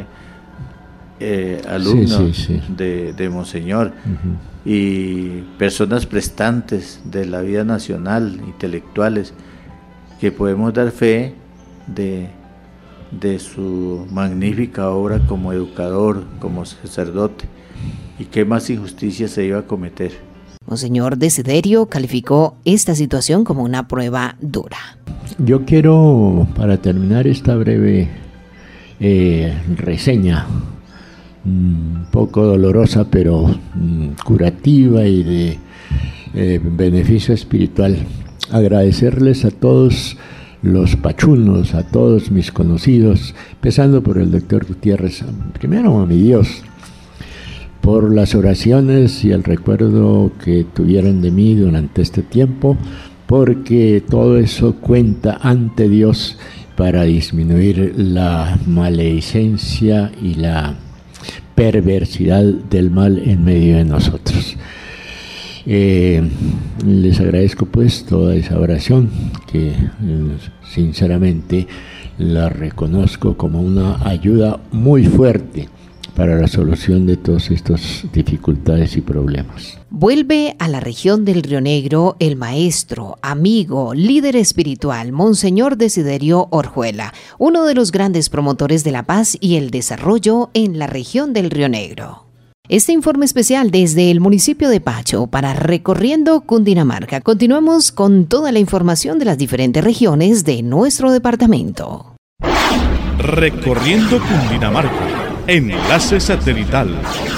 alumno de monseñor. Y personas prestantes de la vida nacional, intelectuales, que podemos dar fe de su magnífica obra como educador, como sacerdote, y qué más injusticia se iba a cometer. Monseñor Desiderio calificó esta situación como una prueba dura. Yo quiero, para terminar esta breve reseña, un poco dolorosa, pero curativa y de beneficio espiritual, agradecerles a todos los pachunos, a todos mis conocidos, empezando por el doctor Gutiérrez, primero a mi Dios, por las oraciones y el recuerdo que tuvieron de mí durante este tiempo, porque todo eso cuenta ante Dios para disminuir la maledicencia y la perversidad del mal en medio de nosotros. Les agradezco pues toda esa oración que sinceramente la reconozco como una ayuda muy fuerte para la solución de todas estas dificultades y problemas. Vuelve a la región del Río Negro el maestro, amigo, líder espiritual, Monseñor Desiderio Orjuela, uno de los grandes promotores de la paz y el desarrollo en la región del Río Negro. Este informe especial desde el municipio de Pacho para Recorriendo Cundinamarca. Continuamos con toda la información de las diferentes regiones de nuestro departamento. Recorriendo Cundinamarca. Enlace satelital.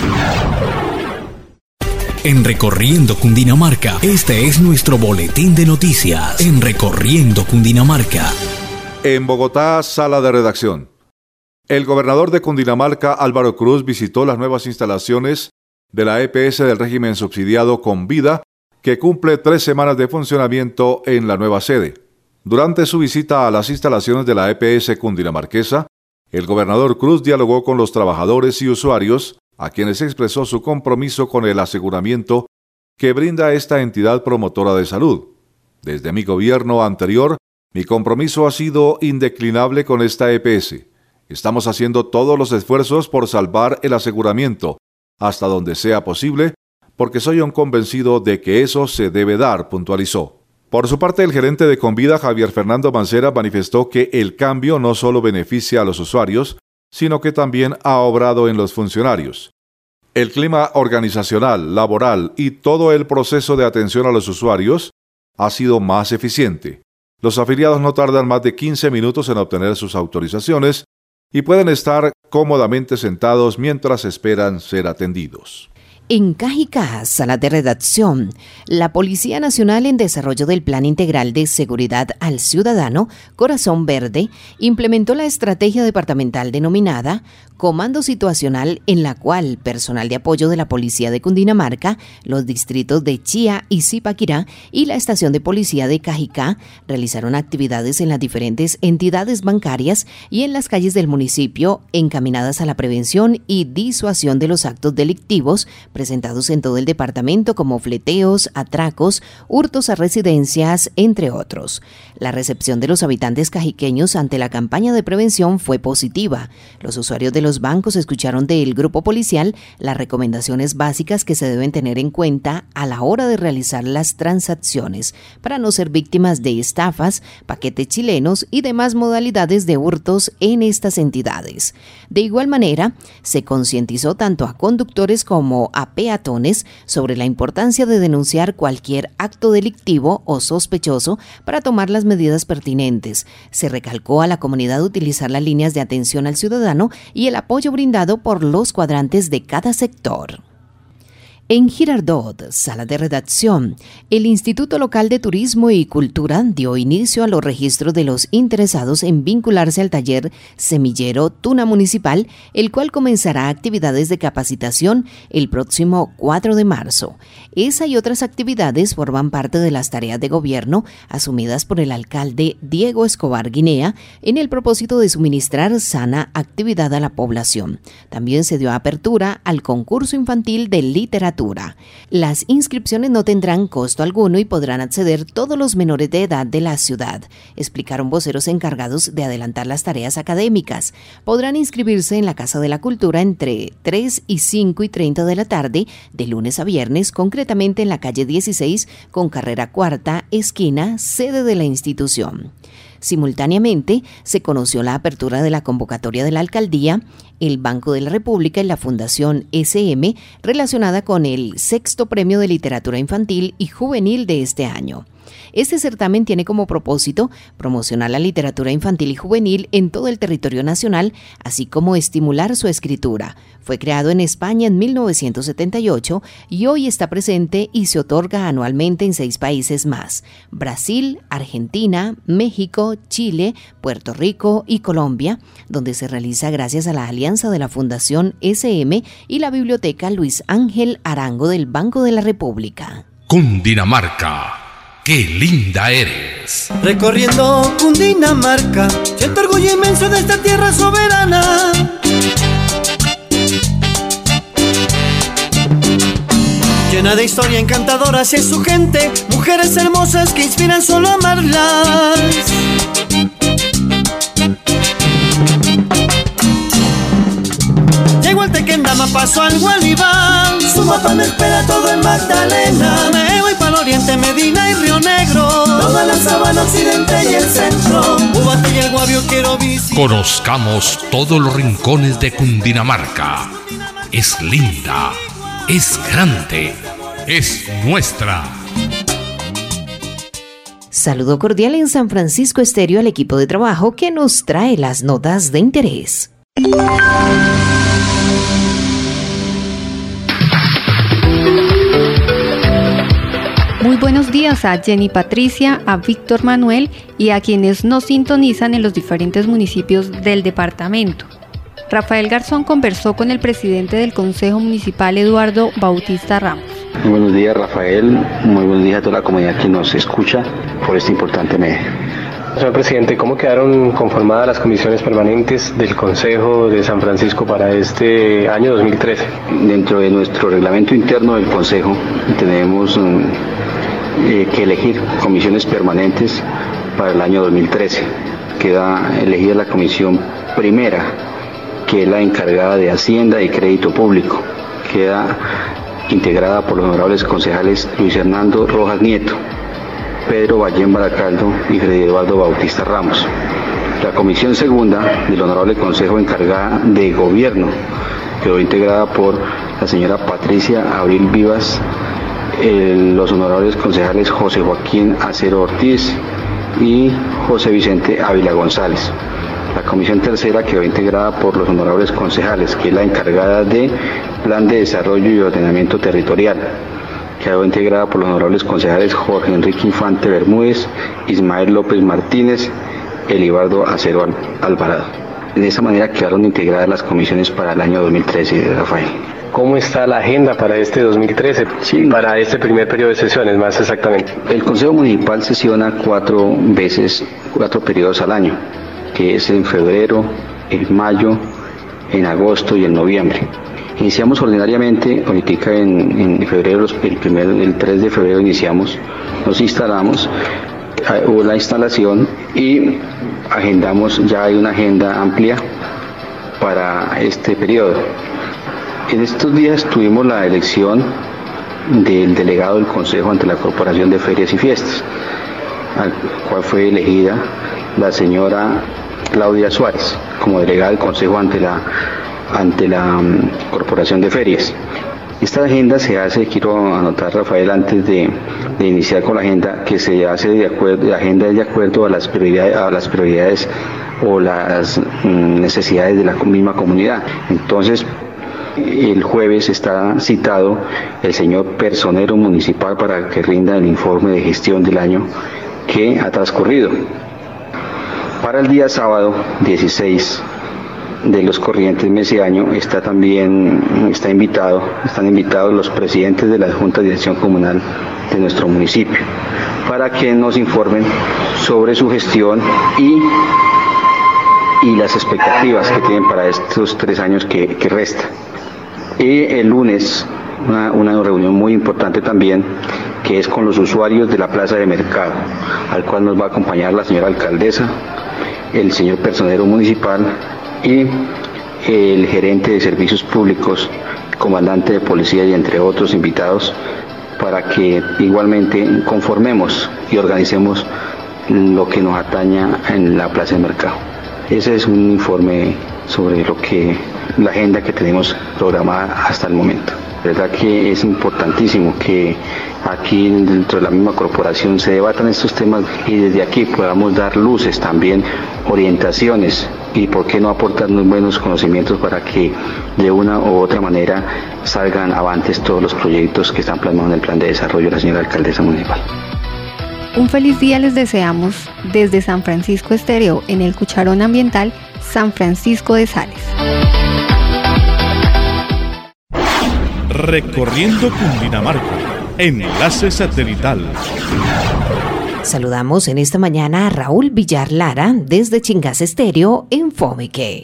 En Recorriendo Cundinamarca, este es nuestro boletín de noticias. En Recorriendo Cundinamarca. En Bogotá, sala de redacción. El gobernador de Cundinamarca, Álvaro Cruz, visitó las nuevas instalaciones de la EPS del régimen subsidiado Convida, que cumple 3 semanas de funcionamiento en la nueva sede. Durante su visita a las instalaciones de la EPS cundinamarquesa, el gobernador Cruz dialogó con los trabajadores y usuarios, a quienes expresó su compromiso con el aseguramiento que brinda esta entidad promotora de salud. Desde mi gobierno anterior, mi compromiso ha sido indeclinable con esta EPS. Estamos haciendo todos los esfuerzos por salvar el aseguramiento, hasta donde sea posible, porque soy un convencido de que eso se debe dar, puntualizó. Por su parte, el gerente de Convida, Javier Fernando Mancera, manifestó que el cambio no solo beneficia a los usuarios, sino que también ha obrado en los funcionarios. El clima organizacional, laboral y todo el proceso de atención a los usuarios ha sido más eficiente. Los afiliados no tardan más de 15 minutos en obtener sus autorizaciones y pueden estar cómodamente sentados mientras esperan ser atendidos. En Cajicá, sala de redacción, la Policía Nacional en desarrollo del Plan Integral de Seguridad al Ciudadano, Corazón Verde, implementó la estrategia departamental denominada Comando Situacional, en la cual personal de apoyo de la Policía de Cundinamarca, los distritos de Chía y Zipaquirá y la estación de policía de Cajicá realizaron actividades en las diferentes entidades bancarias y en las calles del municipio encaminadas a la prevención y disuasión de los actos delictivos, presentados en todo el departamento como fleteos, atracos, hurtos a residencias, entre otros. La recepción de los habitantes cajiqueños ante la campaña de prevención fue positiva. Los usuarios de los bancos escucharon del grupo policial las recomendaciones básicas que se deben tener en cuenta a la hora de realizar las transacciones para no ser víctimas de estafas, paquetes chilenos y demás modalidades de hurtos en estas entidades. De igual manera, se concientizó tanto a conductores como a peatones sobre la importancia de denunciar cualquier acto delictivo o sospechoso para tomar las medidas pertinentes. Se recalcó a la comunidad utilizar las líneas de atención al ciudadano y el apoyo brindado por los cuadrantes de cada sector. En Girardot, sala de redacción, el Instituto Local de Turismo y Cultura dio inicio a los registros de los interesados en vincularse al taller Semillero Tuna Municipal, el cual comenzará actividades de capacitación el próximo 4 de marzo. Esa y otras actividades forman parte de las tareas de gobierno asumidas por el alcalde Diego Escobar Guinea en el propósito de suministrar sana actividad a la población. También se dio apertura al concurso infantil de literatura. Las inscripciones no tendrán costo alguno y podrán acceder todos los menores de edad de la ciudad, explicaron voceros encargados de adelantar las tareas académicas. Podrán inscribirse en la Casa de la Cultura entre 3 y 5 y 30 de la tarde, de lunes a viernes, concretamente en la calle 16, con carrera cuarta, esquina, sede de la institución. Simultáneamente, se conoció la apertura de la convocatoria de la Alcaldía, el Banco de la República y la Fundación SM relacionada con el 6º Premio de Literatura Infantil y Juvenil de este año. Este certamen tiene como propósito promocionar la literatura infantil y juvenil en todo el territorio nacional, así como estimular su escritura. Fue creado en España en 1978 y hoy está presente y se otorga anualmente en 6 países más: Brasil, Argentina, México, Chile, Puerto Rico y Colombia, donde se realiza gracias a la alianza de la Fundación SM y la Biblioteca Luis Ángel Arango del Banco de la República. Cundinamarca, ¡qué linda eres! Recorriendo Cundinamarca, siento orgullo inmenso de esta tierra soberana. Llena de historia encantadora hacia su gente, mujeres hermosas que inspiran solo a amarlas. Llego al Tequendama, paso al Gualibán, su mapa me espera todo en Magdalena. Me voy para el oriente, Medina y Río Negro, toda la sabana occidente y el centro, Ubate y el Guavio quiero visitar. Conozcamos todos los rincones de Cundinamarca. Es linda, es grande, es nuestra. Saludo cordial en San Francisco Estéreo al equipo de trabajo que nos trae las notas de interés. Muy buenos días a Jenny Patricia, a Víctor Manuel y a quienes nos sintonizan en los diferentes municipios del departamento. Rafael Garzón conversó con el presidente del Consejo Municipal, Eduardo Bautista Ramos. Muy buenos días, Rafael. Muy buenos días a toda la comunidad que nos escucha por este importante medio. Señor presidente, ¿cómo quedaron conformadas las comisiones permanentes del Consejo de San Francisco para este año 2013? Dentro de nuestro reglamento interno del Consejo tenemos que elegir comisiones permanentes para el año 2013. Queda elegida la comisión primera, que es la encargada de Hacienda y Crédito Público. Queda integrada por los honorables concejales Luis Hernando Rojas Nieto, Pedro Ballén Baracaldo y Freddy Eduardo Bautista Ramos. La comisión segunda del honorable consejo encargada de gobierno quedó integrada por la señora Patricia Abril Vivas, los honorables concejales José Joaquín Acero Ortiz y José Vicente Ávila González. La comisión tercera quedó integrada por los honorables concejales, que es la encargada de Plan de Desarrollo y Ordenamiento Territorial. Quedó integrada por los honorables concejales Jorge Enrique Infante Bermúdez, Ismael López Martínez, Elibardo Acero Alvarado. De esa manera quedaron integradas las comisiones para el año 2013, Rafael. ¿Cómo está la agenda para este 2013? Sí, para este primer periodo de sesiones, más exactamente. El Consejo Municipal sesiona 4 periodos al año, que es en febrero, en mayo, en agosto y en noviembre. Iniciamos ordinariamente, ahorita en febrero, el 3 de febrero iniciamos, nos instalamos, hubo la instalación y agendamos, ya hay una agenda amplia para este periodo. En estos días tuvimos la elección del delegado del Consejo ante la Corporación de Ferias y Fiestas, al cual fue elegida la señora Claudia Suárez como delegada del Consejo ante la Corporación de Ferias. Esta agenda se hace, quiero anotar, Rafael, antes de iniciar con la agenda, que se hace la agenda es de acuerdo a las prioridades o las necesidades de la misma comunidad. Entonces, el jueves está citado el señor personero municipal para que rinda el informe de gestión del año que ha transcurrido. Para el día sábado 16 de los corrientes mes y año están invitados los presidentes de la Junta de Dirección Comunal de nuestro municipio para que nos informen sobre su gestión y las expectativas que tienen para estos 3 años que restan. Y el lunes una reunión muy importante también, que es con los usuarios de la plaza de mercado, al cual nos va a acompañar la señora alcaldesa, el señor personero municipal y el gerente de servicios públicos, comandante de policía y entre otros invitados, para que igualmente conformemos y organicemos lo que nos ataña en la plaza de mercado. Ese es un informe sobre la agenda que tenemos programada hasta el momento. La verdad que es importantísimo que aquí dentro de la misma corporación se debatan estos temas y desde aquí podamos dar luces también, orientaciones y por qué no aportarnos buenos conocimientos para que de una u otra manera salgan avantes todos los proyectos que están plasmados en el plan de desarrollo de la señora alcaldesa municipal. Un feliz día les deseamos desde San Francisco Estéreo en el Cucharón Ambiental San Francisco de Sales. Recorriendo Cundinamarca, enlace satelital. Saludamos en esta mañana a Raúl Villar Lara desde Chingas Estéreo en Fomeque.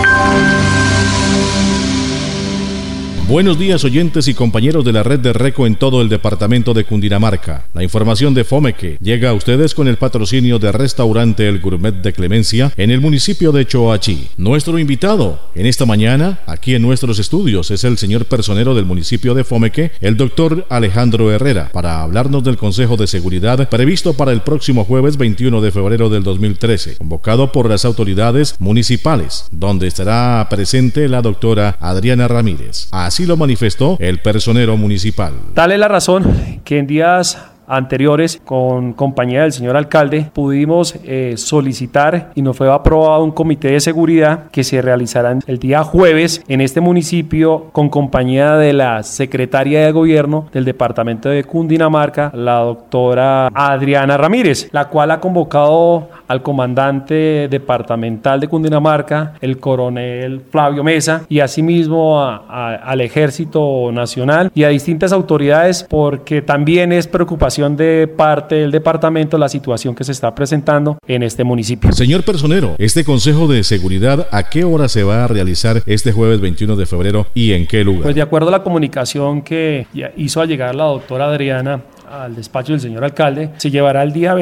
Buenos días, oyentes y compañeros de la red de Reco en todo el departamento de Cundinamarca. La información de Fomeque llega a ustedes con el patrocinio de Restaurante El Gourmet de Clemencia en el municipio de Choachí. Nuestro invitado en esta mañana, aquí en nuestros estudios, es el señor personero del municipio de Fomeque, el doctor Alejandro Herrera, para hablarnos del Consejo de Seguridad previsto para el próximo jueves 21 de febrero del 2013, convocado por las autoridades municipales, donde estará presente la doctora Adriana Ramírez. Así lo manifestó el personero municipal. Tal es la razón que en días anteriores, con compañía del señor alcalde, pudimos solicitar y nos fue aprobado un comité de seguridad que se realizará el día jueves en este municipio con compañía de la secretaria de gobierno del departamento de Cundinamarca, la doctora Adriana Ramírez, la cual ha convocado al comandante departamental de Cundinamarca, el coronel Flavio Mesa, y asimismo al Ejército Nacional y a distintas autoridades, porque también es preocupación de parte del departamento la situación que se está presentando en este municipio. Señor personero, este Consejo de Seguridad, ¿a qué hora se va a realizar este jueves 21 de febrero y en qué lugar? Pues de acuerdo a la comunicación que hizo al llegar la doctora Adriana al despacho del señor alcalde, se llevará el día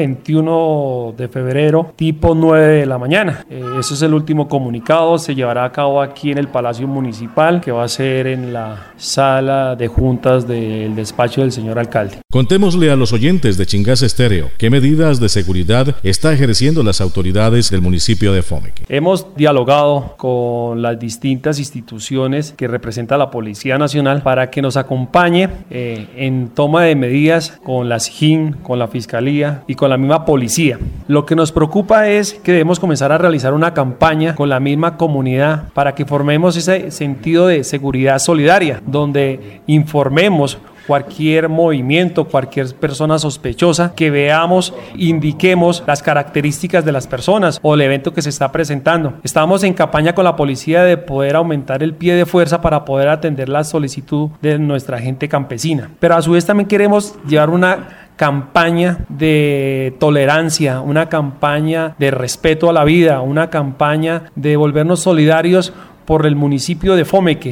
21 de febrero tipo 9 de la mañana. Eso es el último comunicado, se llevará a cabo aquí en el Palacio Municipal, que va a ser en la sala de juntas del despacho del señor alcalde. Contémosle a los oyentes de Chingas Estéreo qué medidas de seguridad está ejerciendo las autoridades del municipio de Fomeque. Hemos dialogado con las distintas instituciones que representa la Policía Nacional para que nos acompañe en toma de medidas con la SIJIN, con la Fiscalía y con la misma policía. Lo que nos preocupa es que debemos comenzar a realizar una campaña con la misma comunidad para que formemos ese sentido de seguridad solidaria, donde informemos cualquier movimiento, cualquier persona sospechosa, que veamos, indiquemos las características de las personas o el evento que se está presentando. Estamos en campaña con la policía de poder aumentar el pie de fuerza para poder atender la solicitud de nuestra gente campesina. Pero a su vez también queremos llevar una campaña de tolerancia, una campaña de respeto a la vida, una campaña de volvernos solidarios por el municipio de Fomeque.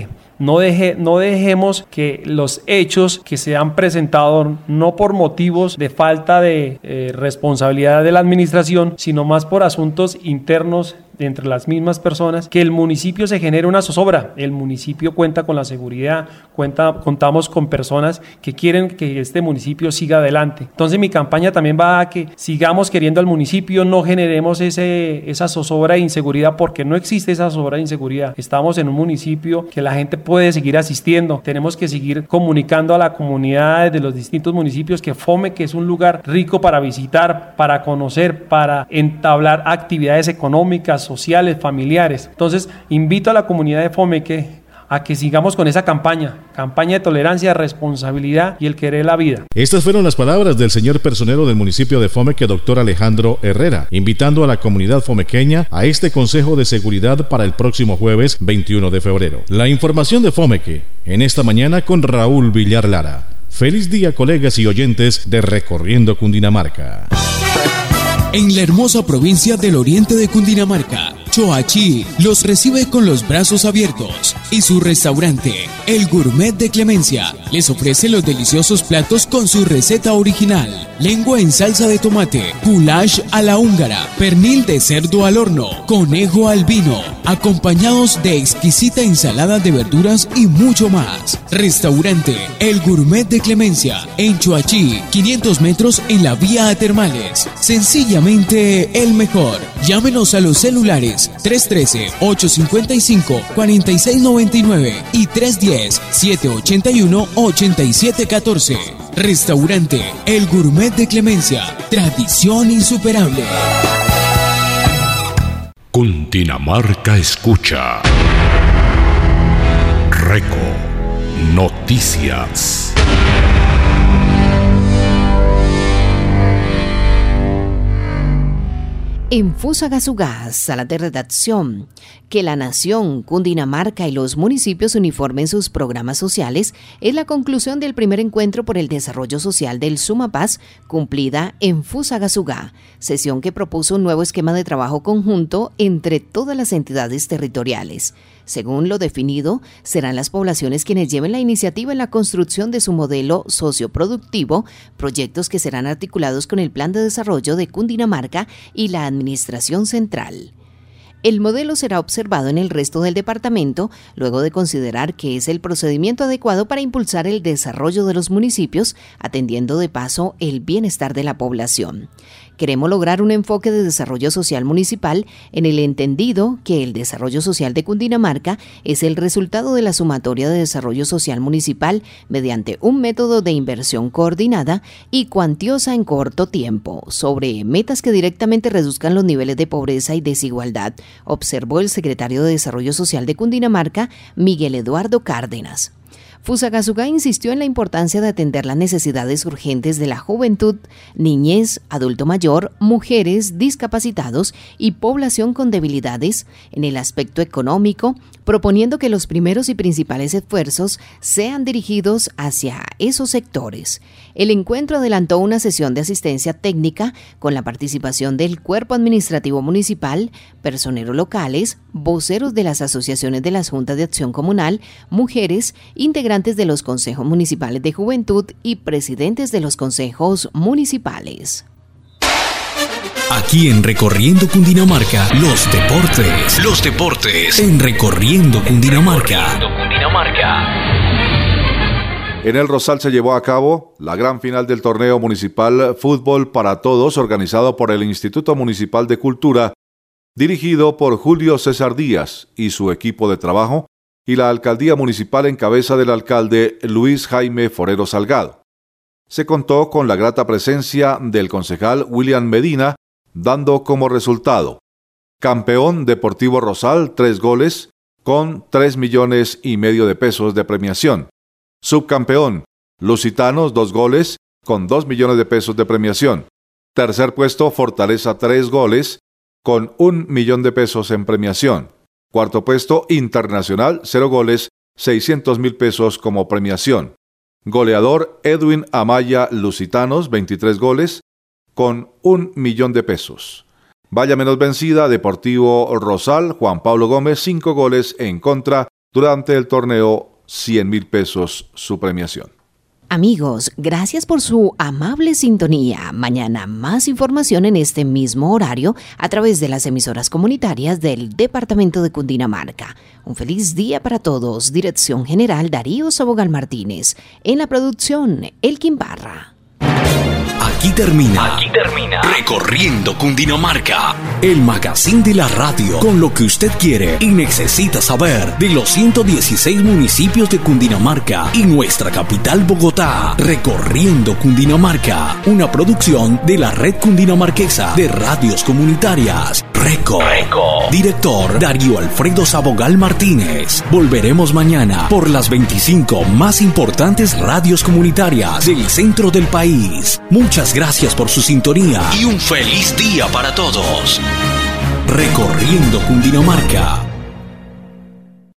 No dejemos que los hechos que se han presentado, no por motivos de falta de responsabilidad de la administración, sino más por asuntos internos entre las mismas personas, que el municipio se genere una zozobra. El municipio cuenta con la seguridad, contamos con personas que quieren que este municipio siga adelante. Entonces mi campaña también va a que sigamos queriendo al municipio, no generemos esa zozobra de inseguridad, porque no existe esa zozobra de inseguridad. Estamos en un municipio que la gente puede seguir asistiendo. Tenemos que seguir comunicando a la comunidad de los distintos municipios que Fomeque es un lugar rico para visitar, para conocer, para entablar actividades económicas, sociales, familiares. Entonces, invito a la comunidad de Fomeque a que sigamos con esa campaña de tolerancia, responsabilidad y el querer la vida. Estas fueron las palabras del señor personero del municipio de Fomeque, doctor Alejandro Herrera, invitando a la comunidad fomequeña a este Consejo de Seguridad para el próximo jueves 21 de febrero. La información de Fomeque, en esta mañana con Raúl Villar Lara. Feliz día, colegas y oyentes de Recorriendo Cundinamarca. En la hermosa provincia del oriente de Cundinamarca, Choachí los recibe con los brazos abiertos y su restaurante, El Gourmet de Clemencia, les ofrece los deliciosos platos con su receta original: lengua en salsa de tomate, goulash a la húngara, pernil de cerdo al horno, conejo al vino, acompañados de exquisita ensalada de verduras y mucho más. Restaurante El Gourmet de Clemencia, en Choachí, 500 metros en la vía a Termales. Sencillamente el mejor. Llámenos a los celulares 313-855-4699 y 310-781-8714. Restaurante El Gourmet de Clemencia, tradición insuperable. Cundinamarca escucha. Reco Noticias. En Fusagasugá, sala de redacción, que la nación, Cundinamarca y los municipios uniformen sus programas sociales es la conclusión del primer encuentro por el desarrollo social del Sumapaz, cumplida en Fusagasugá, sesión que propuso un nuevo esquema de trabajo conjunto entre todas las entidades territoriales. Según lo definido, serán las poblaciones quienes lleven la iniciativa en la construcción de su modelo socioproductivo, proyectos que serán articulados con el Plan de Desarrollo de Cundinamarca y la Administración Central. El modelo será observado en el resto del departamento, luego de considerar que es el procedimiento adecuado para impulsar el desarrollo de los municipios, atendiendo de paso el bienestar de la población. Queremos lograr un enfoque de desarrollo social municipal en el entendido que el desarrollo social de Cundinamarca es el resultado de la sumatoria de desarrollo social municipal mediante un método de inversión coordinada y cuantiosa en corto tiempo, sobre metas que directamente reduzcan los niveles de pobreza y desigualdad, observó el secretario de Desarrollo Social de Cundinamarca, Miguel Eduardo Cárdenas. Fusagasugá insistió en la importancia de atender las necesidades urgentes de la juventud, niñez, adulto mayor, mujeres, discapacitados y población con debilidades en el aspecto económico, proponiendo que los primeros y principales esfuerzos sean dirigidos hacia esos sectores. El encuentro adelantó una sesión de asistencia técnica con la participación del Cuerpo Administrativo Municipal, personeros locales, voceros de las asociaciones de las Juntas de Acción Comunal, mujeres, integrantes de los consejos municipales de juventud y presidentes de los consejos municipales. Aquí en Recorriendo Cundinamarca, los deportes en Recorriendo Cundinamarca. En el Rosal se llevó a cabo la gran final del torneo municipal Fútbol para Todos, organizado por el Instituto Municipal de Cultura, dirigido por Julio César Díaz y su equipo de trabajo, y la alcaldía municipal en cabeza del alcalde Luis Jaime Forero Salgado. Se contó con la grata presencia del concejal William Medina, dando como resultado: campeón Deportivo Rosal, 3 goles, con 3,5 millones de pesos de premiación. Subcampeón Lusitanos, 2 goles, con 2 millones de pesos de premiación. Tercer puesto Fortaleza, 3 goles, con 1 millón de pesos en premiación. Cuarto puesto Internacional, 0 goles, 600,000 pesos como premiación. Goleador Edwin Amaya, Lusitanos, 23 goles, con 1 millón de pesos. Valla menos vencida, Deportivo Rosal, Juan Pablo Gómez, 5 goles en contra durante el torneo 100.000 pesos su premiación. Amigos, gracias por su amable sintonía. Mañana más información en este mismo horario a través de las emisoras comunitarias del Departamento de Cundinamarca. Un feliz día para todos. Dirección General Darío Sabogal Martínez. En la producción, Elkin Barra. Aquí termina Recorriendo Cundinamarca, el magazine de la radio, con lo que usted quiere y necesita saber de los 116 municipios de Cundinamarca y nuestra capital Bogotá. Recorriendo Cundinamarca, una producción de la Red Cundinamarquesa de Radios Comunitarias. Reco. Director Darío Alfredo Sabogal Martínez. Volveremos mañana por las 25 más importantes radios comunitarias del centro del país. Muchas gracias por su sintonía y un feliz día para todos. Recorriendo Cundinamarca.